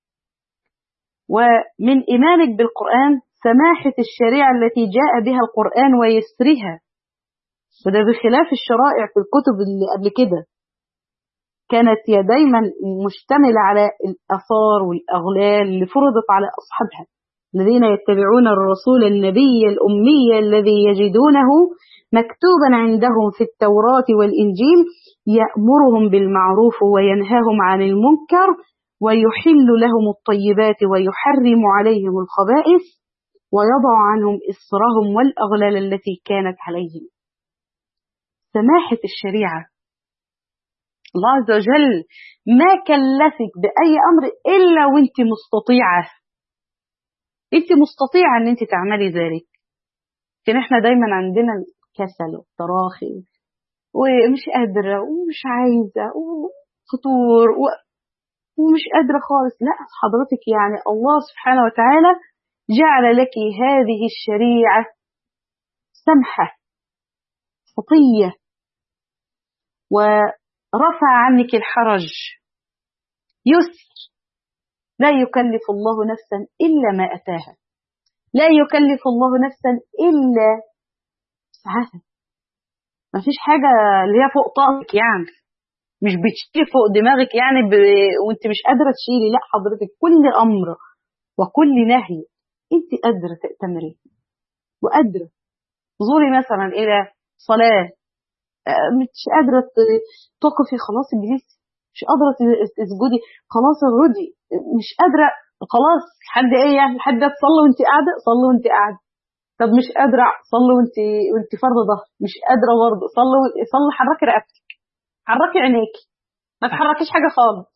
ومن إيمانك بالقرآن سماحة الشريعة التي جاء بها القرآن ويسرها، وده بخلاف الشرائع في الكتب اللي قبل كده كانت هي دايما مشتملة على الآثار والأغلال اللي فرضت على أصحابها الذين يتبعون الرسول النبي الأمي الذي يجدونه مكتوبا عندهم في التوراة والإنجيل يأمرهم بالمعروف وينهاهم عن المنكر ويحل لهم الطيبات ويحرم عليهم الخبائث ويضع عنهم إصرهم والأغلال التي كانت عليهم. سماحة الشريعة، الله عز وجل ما كلفك بأي أمر إلا وانت مستطيعة، انت مستطيعة ان انت تعملي ذلك. لكن احنا دايما عندنا الكسل والتراخي ومش قادرة ومش عايزة وخطور ومش قادرة خالص. لا حضرتك، يعني الله سبحانه وتعالى جعل لك هذه الشريعة سمحة خطية ورفع عنك الحرج، يسر. لا يكلف الله نفسا إلا ما أتاها، لا يكلف الله نفسا إلا سعادة. ما فيش حاجة اللي هي فوق طاقتك، يعني مش بتشيلي فوق دماغك يعني ب... وانت مش قادرة تشيلي. لا حضرتك كل أمر وكل نهي انت قادرة تأتمري وقادرة. زوري مثلا إلى صلاة مش قادرة تقفي، خلاص اجلسي. مش قادرة تسجدي، خلاص اغردي. مش قادرة، خلاص لحد ايه يعني؟ لحد تصلي وانت قاعدة، صلي وانت قاعدة. طب مش قادرة، صلي وانت وانت فرض ظهر. مش قادرة برضه، صلي صلي حركي رقبتك، حركي عينيكي، ما تحركيش حاجة خالص.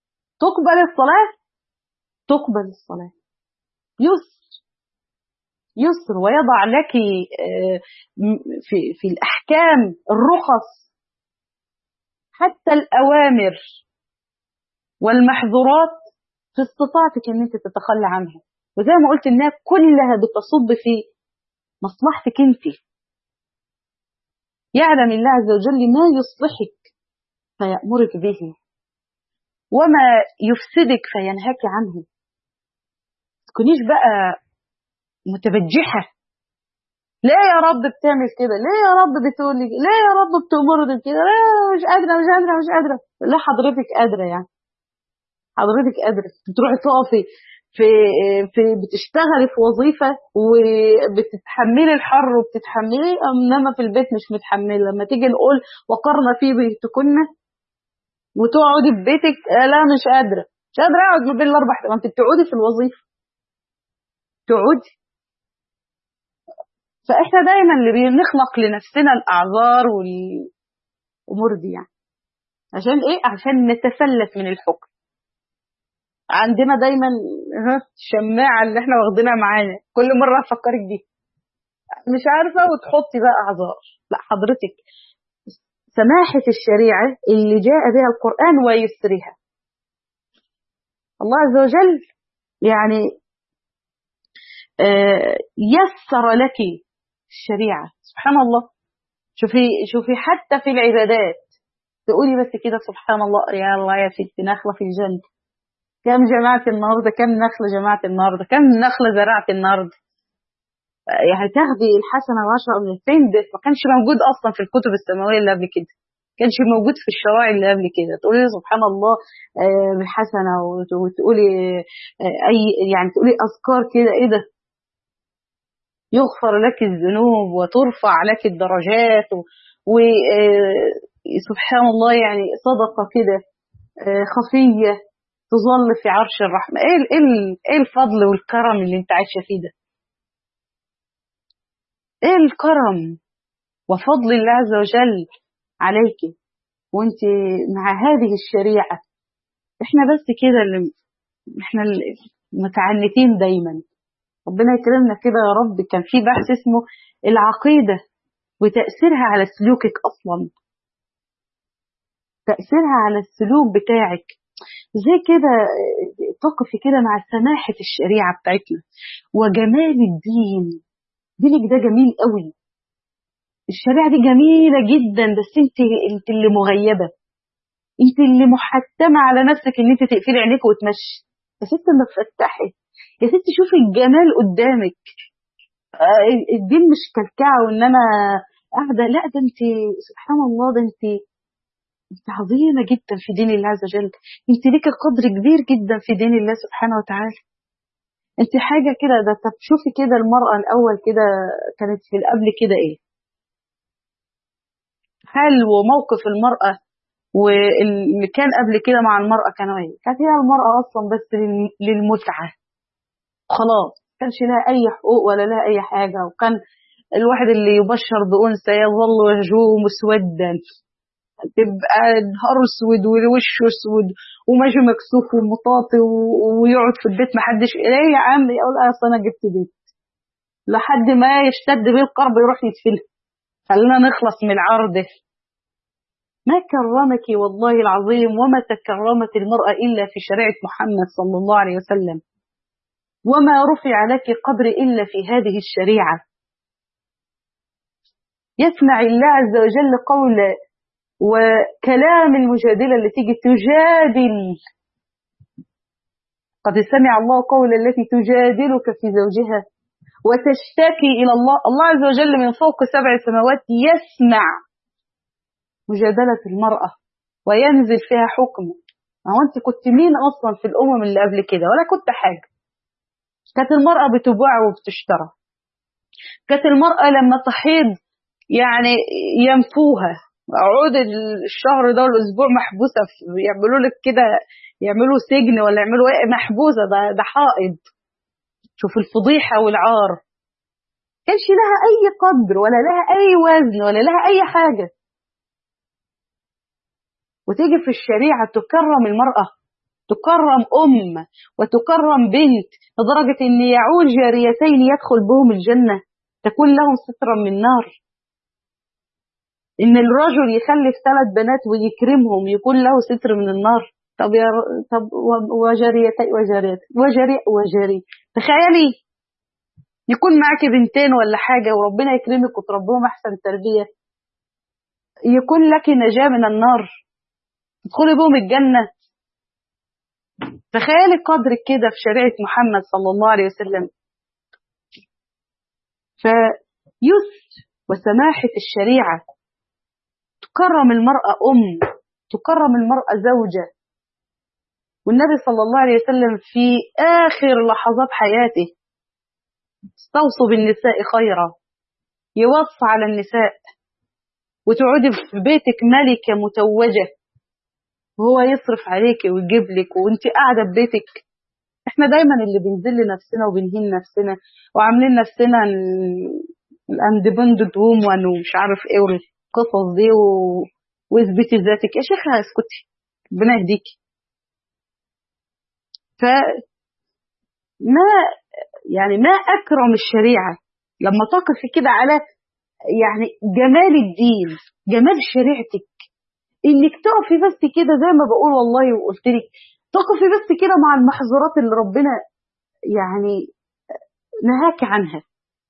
تقبل الصلاة، تقبل الصلاة يسر. يسر، ويضع لك في في الأحكام الرخص، حتى الأوامر والمحظورات في استطاعتك أن أنت تتخلى عنها. وزي ما قلت إنها كلها بتصب في مصلحتك أنت. يعلم الله عز وجل ما يصلحك فيأمرك به، وما يفسدك فينهاك عنه. تكونيش بقى متبجحة، لا يا رب بتعمل كده، لا يا رب بتقول لي، لا يا رب بتأمرني كده، لا مش قادرة مش قادرة مش قادرة. لا حضرتك قادرة، يعني حضرتك قادرة تروحي تقفي في في بتشتغلي في وظيفة وبتتحملي الحر وبتتحملي، انما في البيت مش متحملة. لما تيجي نقول وقرنا في بيوتكن وتقعدي في بيتك، لا مش قادرة مش قادرة اقعد ما بين الاربع. ما انت بتقعدي في الوظيفة تقعدي. فاحنا دايما اللي بنخلق لنفسنا الاعذار والامور دي، يعني عشان ايه؟ عشان نتفلت من الحكم. عندنا دايما الشماعة اللي احنا واخدينها معانا، كل مرة افكرك دي مش عارفة وتحطي بقى اعذار. لا حضرتك، سماحة الشريعة اللي جاء بها القرآن ويسرها. الله عز وجل يعني يسر لك الشريعة. سبحان الله. شوفي شوفي حتى في العبادات تقولي بس كده سبحان الله، يا الله يا ستي نخلة في الجنة، كم جمعت النهارده، كم نخلة جمعت النهارده، كم نخلة زرعت النهارده. يعني تاخدي الحسنة وعشرة أمثال. ده ما كانش موجود أصلا في الكتب السماوية اللي قبل كده، ما كانش موجود في الشرائع اللي قبل كده. تقولي سبحان الله بالحسنة، وتقولي أي يعني تقولي أذكار كده، إيه ده؟ يغفر لك الذنوب وترفع لك الدرجات، وسبحان الله يعني صدقة كده خفية تظل في عرش الرحمة. ايه ايه الفضل والكرم اللي انت عايشة فيه ده؟ ايه الكرم وفضل الله عز وجل عليك وانت مع هذه الشريعة. احنا بس كده اللي احنا المتعنتين دايما. ربنا يكرمنا كده يا رب. كان في بحث اسمه العقيدة وتأثيرها على سلوكك أصلا، تأثيرها على السلوك بتاعك. زي كده تقفي كده مع سماحة الشريعة بتاعتنا وجمال الدين. دينك ده جميل قوي، الشريعة دي جميلة جدا، بس انت انت اللي مغيبة، انت اللي محتمة على نفسك ان انت تقفلي عينيك وتمشي. يا ست ما تفتحي، يا ست شوفي الجمال قدامك. الدين مش كلكعة وانما قاعدة، لا ده انت سبحان الله، ده انت انت عظيمة جدا في دين الله عز وجل. انت ليك قدر كبير جدا في دين الله سبحانه وتعالى. انت حاجة كده. ده طب شوفي كده المرأة الأول كده كانت في القبل كده ايه حال وموقف المرأة، واللي كان قبل كده مع المرأة كانوا ايه؟ كانت هي المرأة أصلا بس للمتعة خلاص، كانش لها أي حقوق ولا لها أي حاجة. وكان الواحد اللي يبشر بأنثى يظل وجهه مسودا، تبقى نهار اسود ووشه اسود وماشي مكسوف ومطاطي ويقعد في البيت محدش ايه يا عم يقول اصل انا جبت بيت، لحد ما يشتد به القرب يروح يتفلها. خلينا نخلص من العار ده. ما كرمك والله العظيم وما تكرمت المرأة إلا في شريعة محمد صلى الله عليه وسلم، وما رفع لك قدر إلا في هذه الشريعة. يسمع الله عز وجل قول وكلام المجادلة اللي تيجي تجادل. قد سمع الله قول التي تجادلك في زوجها وتشتكي إلى الله. الله عز وجل من فوق سبع سماوات يسمع مجادلة المرأة وينزل فيها حكمه. هو أنت كنت مين أصلا في الأمم اللي قبل كده؟ ولا كنت حاجة. كانت المرأة بتباع وبتشترى. كانت المرأة لما تحيض يعني ينفوها، عقود الشهر ده والاسبوع محبوسه، يعملوا لك كده، يعملوا سجن ولا يعملوا ايه، محبوسه. ده ده حائض. شوف الفضيحه والعار. كانش لها اي قدر ولا لها اي وزن ولا لها اي حاجه. وتيجي في الشريعه تكرم المراه تكرم أم وتكرم بنت لدرجة أن يعول جاريتين يدخل بهم الجنة تكون لهم سترا من نار. إن الرجل يخلف ثلاث بنات ويكرمهم يكون له ستر من النار. طب يا ر... طب وجاريتين وجاريتين وجاري وجاري تخيلي يكون معك بنتين ولا حاجة وربنا يكرمك وتربيهم أحسن تربية، يكون لك نجاة من النار تدخلي بهم الجنة. تخيلي قدرك كده في شريعة محمد صلى الله عليه وسلم. فيسر وسماحة الشريعة تكرم المرأة أم، تكرم المرأة زوجة. والنبي صلى الله عليه وسلم في آخر لحظات حياته استوصوا بالنساء خيرا، يوصى على النساء وتقعدي في بيتك ملكة متوجة وهو يصرف عليك ويجيب لك وانت قاعدة في بيتك. احنا دايما اللي بنذل نفسنا وبنهين نفسنا وعاملين نفسنا الاندبندنت وومن ومش عارف ايه والقصص دي و... واثبتي ذاتك. يا شيخة اسكتي ربنا يهديكي. فما يعني ما اكرم الشريعة لما تقف كده على يعني جمال الدين، جمال شريعتك، انك تقفي بس كده زي ما بقول والله وقلت لك تقفي بس كده مع المحظورات اللي ربنا يعني نهاك عنها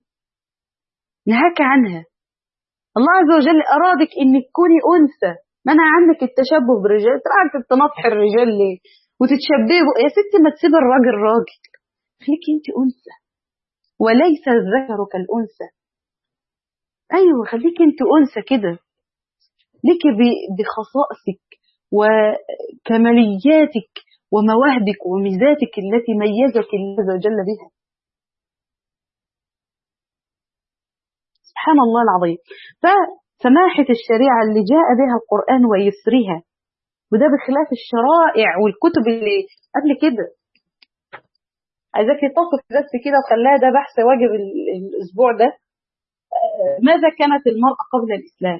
نهاك عنها. الله عز وجل ارادك انك تكوني انثى، منع عنك التشبه بالرجال. تعرف تنصح الرجال ليه وتتشبهوا؟ يا ستي ما تسيب الراجل راجل، خليكي انت انثى وليس الذكر كالانثى. ايوه خليكي انت انثى كده لك بخصائصك وكمالياتك ومواهبك وميزاتك التي ميزك الله عز وجل بها. سبحان الله العظيم. فسماحة الشريعة اللي جاء بها القرآن ويسرها، وده بخلاف الشرائع والكتب اللي قبل كده. عايزاك تقف بس كده وخلاها ده بحث واجب الأسبوع ده. ماذا كانت المرأة قبل الإسلام؟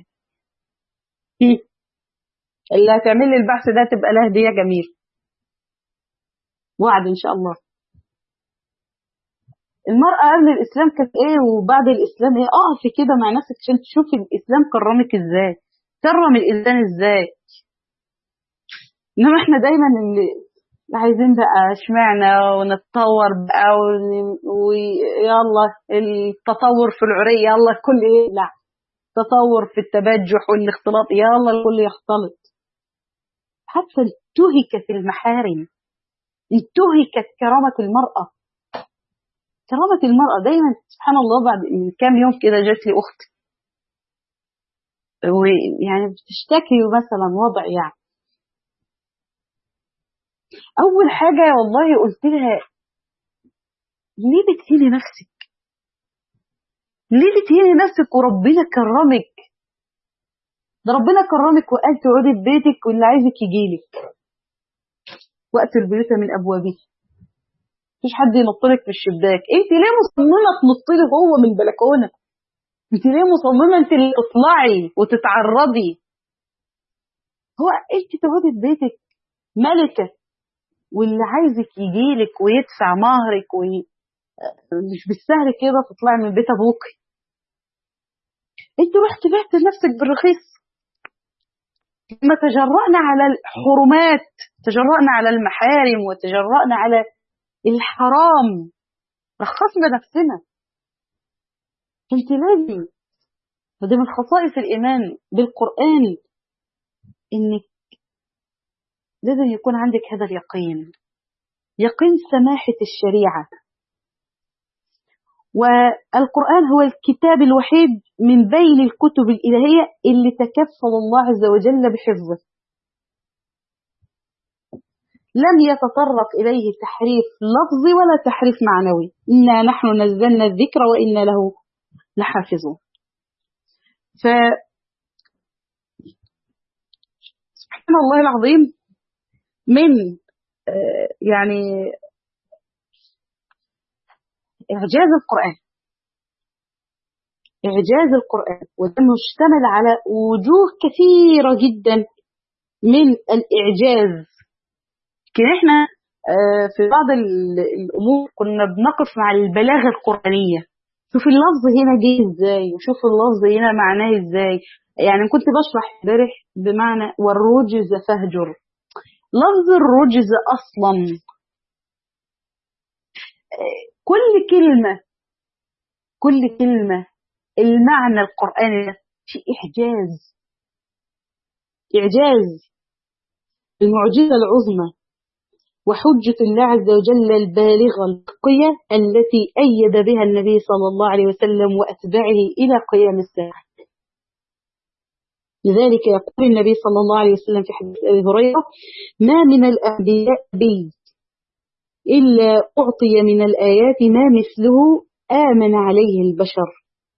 اللي هتعمل لي البحث ده تبقى له هدية جميل، وعد إن شاء الله. المرأة قبل الإسلام كانت إيه وبعد الإسلام إيه؟ أقفي كده مع نفسك عشان تشوفي الإسلام كرمك إزاي، كرم الإنسان إزاي. إنما إحنا دايما اللي عايزين بقى اشمعنا ونتطور بقى ويلا التطور في العري، يلا الكل يقلع، تطور في التبجح والاختلاط، يلا الكل يختلط. حتى انتهكت المحارم، انتهكت كرامة المرأة. كرامة المرأة دايما سبحان الله. بعد من كام يوم كده جات لي أخت ويعني بتشتكي مثلا وضع يعني، أول حاجة والله قلت لها ليه بتهيني نفسك؟ ليه بتهيني نفسك وربنا كرمك؟ ده ربنا كرمك وقال تقعدي في بيتك واللي عايزك يجيلك. وقت البيوت من أبوابه، مفيش حد ينطلك في الشباك. انت ليه مصممة تنطلي هو من البلكونة؟ انت ليه مصممة انت اللي تطلعي وتتعرضي؟ هو انت تقعدي في بيتك ملكة واللي عايزك يجيلك ويدفع مهرك وي... مش بالسهل كده تطلعي من بيت ابوك. انت رحت بعت نفسك بالرخيص. لما تجرأنا على الحرمات، تجرأنا على المحارم وتجرأنا على الحرام، رخصنا نفسنا. انت لازم، وده من خصائص الإيمان بالقرآن، انك لازم يكون عندك هذا اليقين، يقين سماحة الشريعة. والقرآن هو الكتاب الوحيد من بين الكتب الإلهية اللي تكفل الله عز وجل بحفظه، لم يتطرق إليه تحريف لفظي ولا تحريف معنوي. إنا نحن نزلنا الذكر وإنا له لحافظون. ف سبحان الله العظيم. من يعني إعجاز القرآن، إعجاز القرآن وده مشتمل على وجوه كثيرة جدا من الإعجاز. يمكن احنا في بعض الأمور كنا بنقف مع البلاغة القرآنية، شوف اللفظ هنا جه ازاي وشوف اللفظ هنا معناه ازاي. يعني كنت بشرح امبارح بمعنى والرجز فاهجر، لفظ الرجز أصلا كل كلمة كل كلمة المعنى القرآني في إعجاز إعجاز المعجزة العظمى وحجة الله عز وجل البالغة القية التي أيد بها النبي صلى الله عليه وسلم وأتباعه إلى قيام الساعة. لذلك يقول النبي صلى الله عليه وسلم في حديث أبي هريرة: ما من الأنبياء بي إلا أعطي من الآيات ما مثله آمن عليه البشر،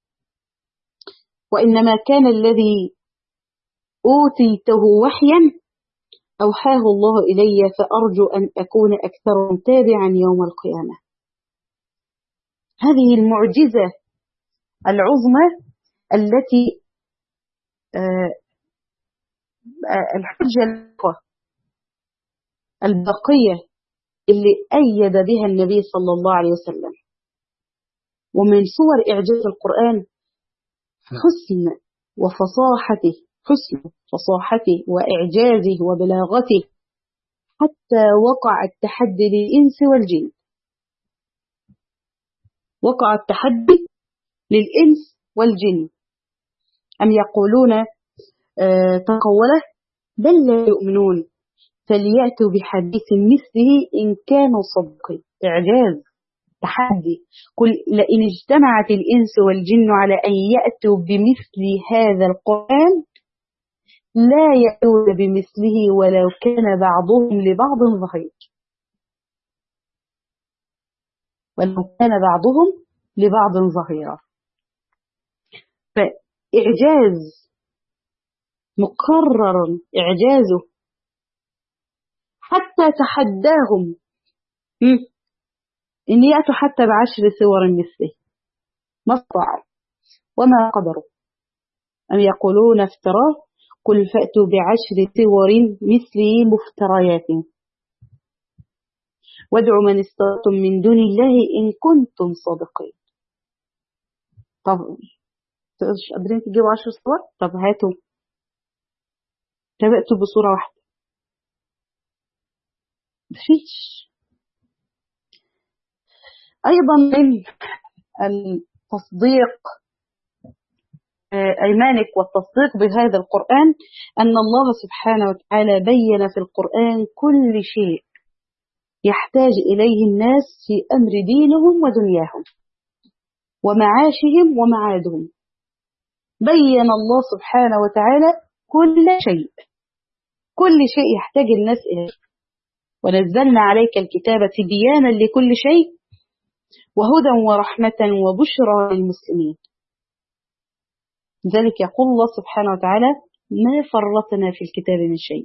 وإنما كان الذي أوتيته وحيا أوحاه الله إلي، فأرجو أن أكون أكثرهم تابعا يوم القيامة. هذه المعجزة العظمى التي الحجة البقية اللي أيد بها النبي صلى الله عليه وسلم. ومن صور إعجاز القرآن حسن وفصاحته حسن فصاحته وإعجازه وبلاغته، حتى وقع التحدي للإنس والجن. وقع التحدي للإنس والجن أم يقولون آه تقوله بل لا يؤمنون فليأتوا بحديث مثله إن كانوا صدقين. إعجاز تحدي، قل لئن اجتمعت الإنس والجن على أن يأتوا بمثل هذا القرآن لا يأتون بمثله ولو كان بعضهم لبعض ظهير ولو كان بعضهم لبعض ظهيرا. فإعجاز مقرر إعجازه حتى تحداهم إن يأتوا حتى بعشر سور مثله ما استطاعوا وما قدروا. أم يقولون افتراه قل فأتوا بعشر سور مثله مفتريات وادعوا من استطعتم من دون الله إن كنتم صادقين. طب مش قادرين تجيبوا عشر سور؟ طب هاتوا تبأتوا بصورة واحدة. مفيش. أيضا من التصديق أيمانك والتصديق بهذا القرآن أن الله سبحانه وتعالى بين في القرآن كل شيء يحتاج إليه الناس في أمر دينهم ودنياهم ومعاشهم ومعادهم. بين الله سبحانه وتعالى كل شيء كل شيء يحتاج الناس إليه. ونزلنا عليك الكتاب تبيانا لكل شيء وهدى ورحمة وبشرى للمسلمين. لذلك يقول الله سبحانه وتعالى ما فرطنا في الكتاب من شيء.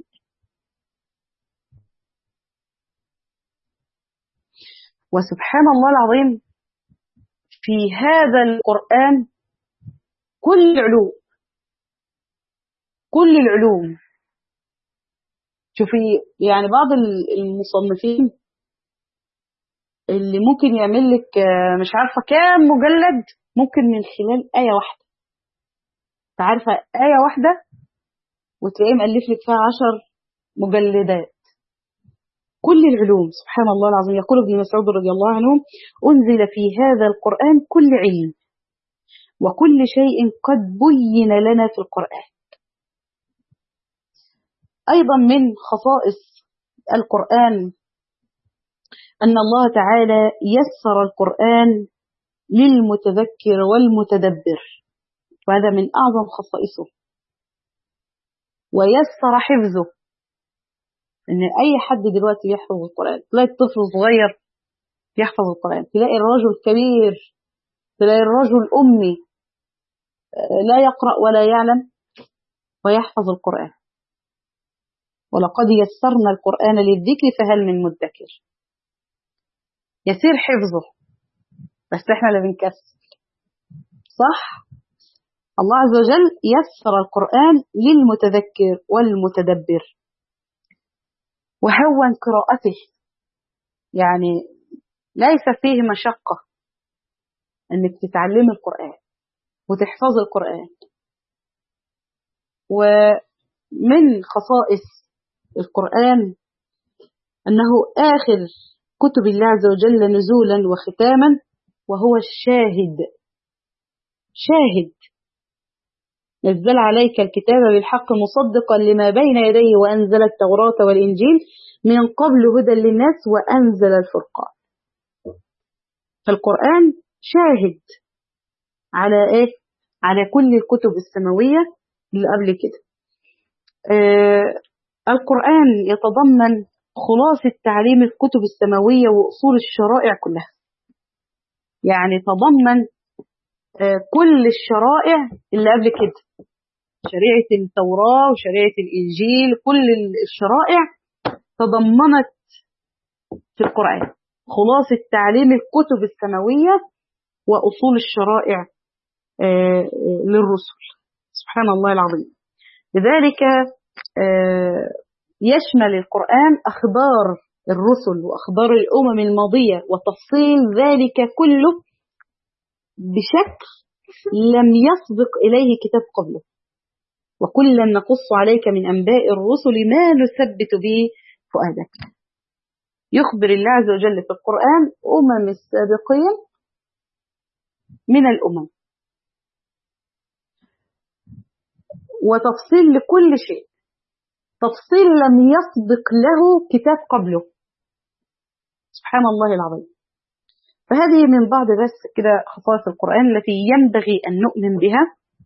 وسبحان الله العظيم في هذا القرآن كل العلوم كل العلوم. شوفي يعني بعض المصنفين اللي ممكن يعمل لك مش عارفة كام مجلد ممكن من خلال آية واحدة. تعرفة آية واحدة وتلاقيه مؤلف لك فيها عشر مجلدات. كل العلوم سبحان الله العظيم. يقول ابن مسعود رضي الله عنه أنزل في هذا القرآن كل علم وكل شيء قد بين لنا في القرآن. أيضا من خصائص القرآن أن الله تعالى يسر القرآن للمتذكر والمتدبر، وهذا من أعظم خصائصه. ويسر حفظه، إن أي حد دلوقتي يحفظ القرآن. تلاقي الطفل صغير يحفظ القرآن، تلاقي الرجل كبير، تلاقي الرجل أمي لا يقرأ ولا يعلم ويحفظ القرآن. ولقد يسرنا القرآن للذكر فهل من مدكر. يسير حفظه بس احنا اللي بنكسل، صح؟ الله عز وجل يسر القرآن للمتذكر والمتدبر. وهون قراءته، يعني ليس فيه مشقة انك تتعلمي القرآن وتحفظي القرآن. ومن خصائص القرآن أنه آخر كتب الله عز وجل نزولا وختاما، وهو الشاهد. شاهد نزل عليك الكتاب بالحق مصدقا لما بين يديه وأنزل التوراة والإنجيل من قبل هدى للناس وأنزل الفرقان. فالقرآن شاهد على إيه؟ على كل الكتب السماوية اللي قبل كده. آه القرآن يتضمن خلاصة تعليم الكتب السماوية وأصول الشرائع كلها، يعني تضمن آه كل الشرائع اللي قبل كده، شريعة التوراة وشريعة الإنجيل، كل الشرائع تضمنت في القرآن خلاصة تعليم الكتب السماوية وأصول الشرائع آه للرسل. سبحان الله العظيم. لذلك آه يشمل القرآن أخبار الرسل وأخبار الأمم الماضية وتفصيل ذلك كله بشكل لم يسبق إليه كتاب قبله، وكلا نقص عليك من أنباء الرسل ما نثبت به فؤادك. يخبر الله عز وجل في القرآن أمم السابقين من الأمم، وتفصيل لكل شيء، تفصيل لم يسبق له كتاب قبله. سبحان الله العظيم. فهذه من بعض بس كده خصائص القرآن التي ينبغي أن نؤمن بها.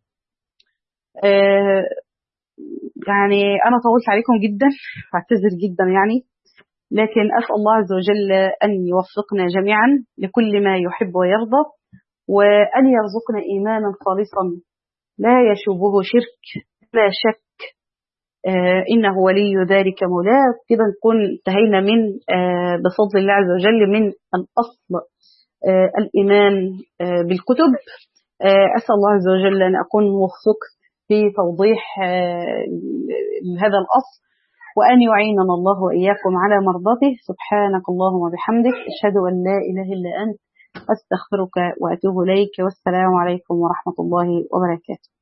آه يعني أنا طولت عليكم جدا، فاعتذر جدا يعني، لكن أسأل الله عز وجل أن يوفقنا جميعا لكل ما يحب ويرضى، وأن يرزقنا إيمانا خالصا لا يشوبه شرك لا شك. آه إنه ولي ذلك مولاه. كده نكون انتهينا من آه بفضل الله عز وجل من الأصل آه الإيمان آه بالكتب. آه أسأل الله عز وجل أن أكون موفقت في توضيح آه هذا الأصل، وأن يعيننا الله وإياكم على مرضاته. سبحانك اللهم وبحمدك، أشهد أن لا إله إلا أنت، أستغفرك وأتوب إليك، والسلام عليكم ورحمة الله وبركاته.